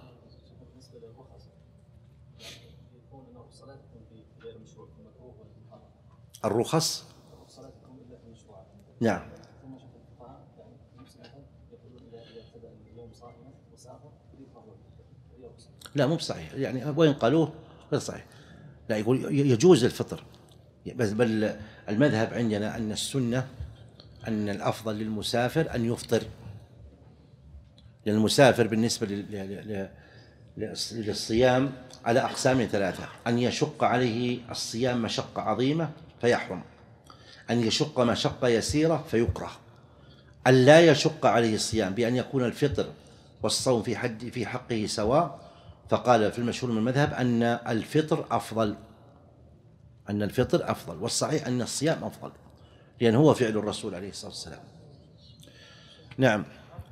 الرخص نعم. لا مو بصحيح، يعني وين قالوه غير صحيح. لا يقول يجوز الفطر، بس بل المذهب عندنا أن السنة أن الأفضل للمسافر أن يفطر، لأن المسافر بالنسبة للصيام على أقسام ثلاثة: أن يشق عليه الصيام مشقة عظيمة فيحرم، أن يشق مشقة يسيرة فيكره، أن لا يشق عليه الصيام بأن يكون الفطر والصوم في حد في حقه سواء. فقال في المشهور من المذهب أن الفطر أفضل، أن الفطر أفضل، والصحيح أن الصيام أفضل، لأن هو فعل الرسول عليه الصلاة والسلام. نعم.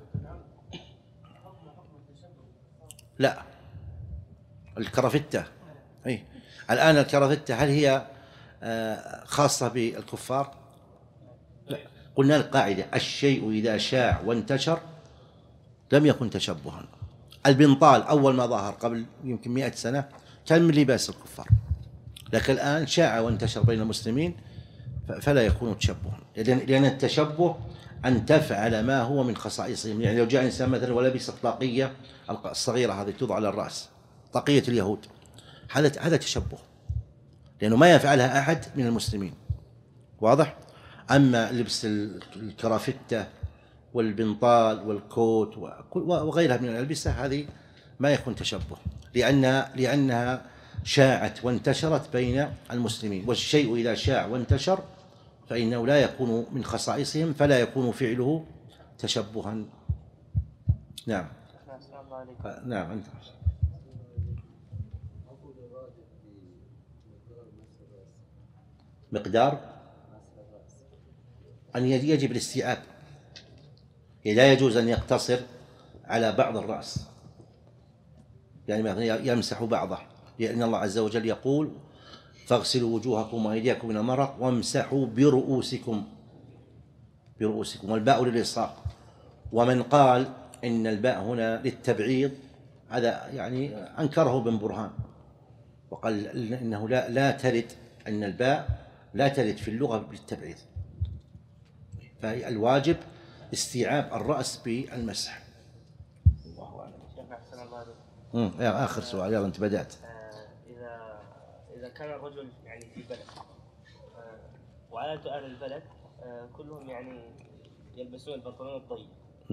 لا الكرافتة، أي الآن الكرافتة هل هي خاصة بالكفار؟ لا. قلنا القاعدة الشيء إذا شاع وانتشر لم يكن تشبها. البنطال أول ما ظهر قبل يمكن مئة سنة كان من لباس الكفار، لكن الآن شاع وانتشر بين المسلمين فلا يكون تشبها، لأن التشبه أن تفعل ما هو من خصائصهم. يعني لو جاء إنسان مثلا ولبس الطاقية الصغيرة هذه توضع على الرأس، طاقية اليهود، هذا هذا تشبه، لأنه ما يفعلها أحد من المسلمين. واضح؟ أما لبس الكرافتة والبنطال والكوت وغيرها من الألبسة هذه ما يكون تشبه، لأن لأنها شاعت وانتشرت بين المسلمين، والشيء إذا شاع وانتشر فإنه لا يكون من خصائصهم، فلا يكون فعله تشبها. نعم. نعم. أنت مقدار أن يجب الاستيعاب، لا يجوز أن يقتصر على بعض الرأس، يعني مثلا يمسح بعضه، لأن الله عز وجل يقول فاغسلوا وجوهكم وأيديكم من المرق وامسحوا برؤوسكم برؤوسكم والباء للإلصاق. ومن قال إن الباء هنا للتبعيض هذا يعني أنكره ابن برهان، وقال إنه لا لا ترد، أن الباء لا ترد في اللغة بالتبعيض، فالواجب استيعاب الرأس بالمسح. الله أعلم. امم آخر سؤال، يلا أنت بدأت. إذا إذا كان الرجل يعني في بلد وعادة أهل البلد كلهم يعني يلبسون البنطلون الضيق،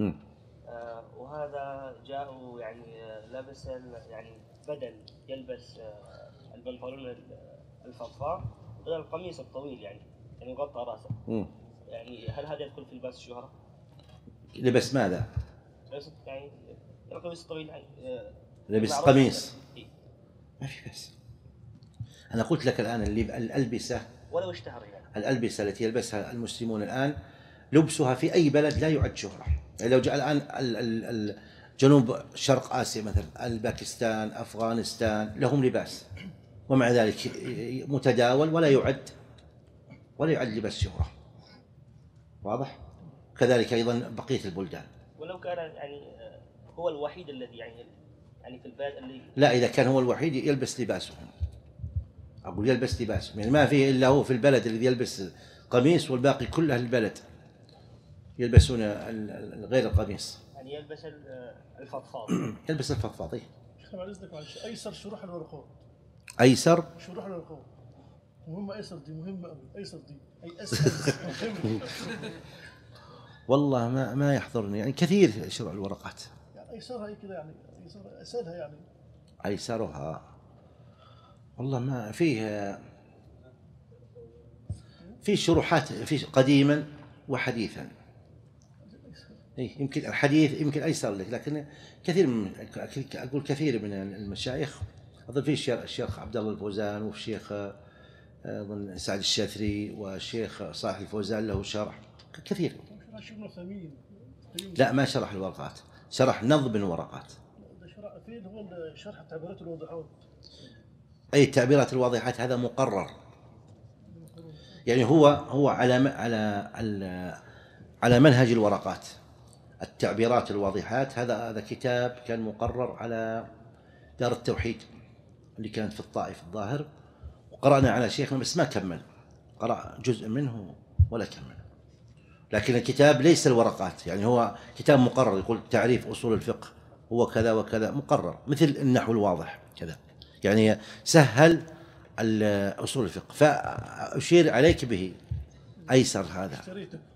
وهذا جاءوا يعني لابس يعني بدل يلبس البنطلون الفضفاض بدل القميص الطويل يعني يعني يغطى راسه. مم. يعني هل هذا يدخل في لباس الشهرة؟ لبس ماذا؟ لبس يعني القميص الطويل يعني لبس قميص ما في بس. أنا قلت لك الآن اللي الألبسة ولو اشتهر يعني الألبسة التي يلبسها المسلمون الآن لبسها في أي بلد لا يعد شهرة. يعني لو جاء الآن ال ال ال جنوب شرق آسيا مثلا، الباكستان، أفغانستان، لهم لباس ومع ذلك متداول ولا يعد ولا يعد لباس شهرة. واضح؟ كذلك أيضا بقية البلدان. ولو كان يعني هو الوحيد الذي يعني يعني في البلد اللي لا، إذا كان هو الوحيد يلبس لباسهم، أقول يلبس لباسهم، يعني ما فيه إلا هو في البلد الذي يلبس قميص والباقي كل أهل البلد يلبسون غير القميص، يعني يلبس الفضفاض. يلبس الفضفاض. إيه. بعد إذنك معلش، أيسر شروح الورقات. أيسر شروح الورقات مهمة. أيسر دي مهمة أوي. أيسر دي أي أسهل مهمة. والله ما ما يحضرني يعني كثير شروع الورقات. يعني أيسرها كذا يعني أيسرها أسهلها يعني. أيسرها والله ما فيه في شروحات في قديما وحديثا. إيه يمكن الحديث يمكن أيسر لك، لكن كثير من أقول كثير من المشايخ، أظن في الشيخ الشيخ عبد الله الفوزان والشيخ أظن سعد الشاثري والشيخ صالح الفوزان له شرح كثير. لا ما شرح الورقات، شرح نظم الورقات. فين هو شرح التعبيرات الواضحات؟ أي التعبيرات الواضحات هذا مقرر، يعني هو هو على على على منهج الورقات. التعبيرات الواضحات هذا هذا كتاب كان مقرر على دار التوحيد اللي كانت في الطائف الظاهر، وقرأنا على شيخنا بس ما كمل، قرأ جزء منه ولا كمل. لكن الكتاب ليس الورقات، يعني هو كتاب مقرر، يقول تعريف أصول الفقه هو كذا وكذا، مقرر مثل النحو الواضح كذا، يعني سهل أصول الفقه. فأشير عليك به أيسر هذا.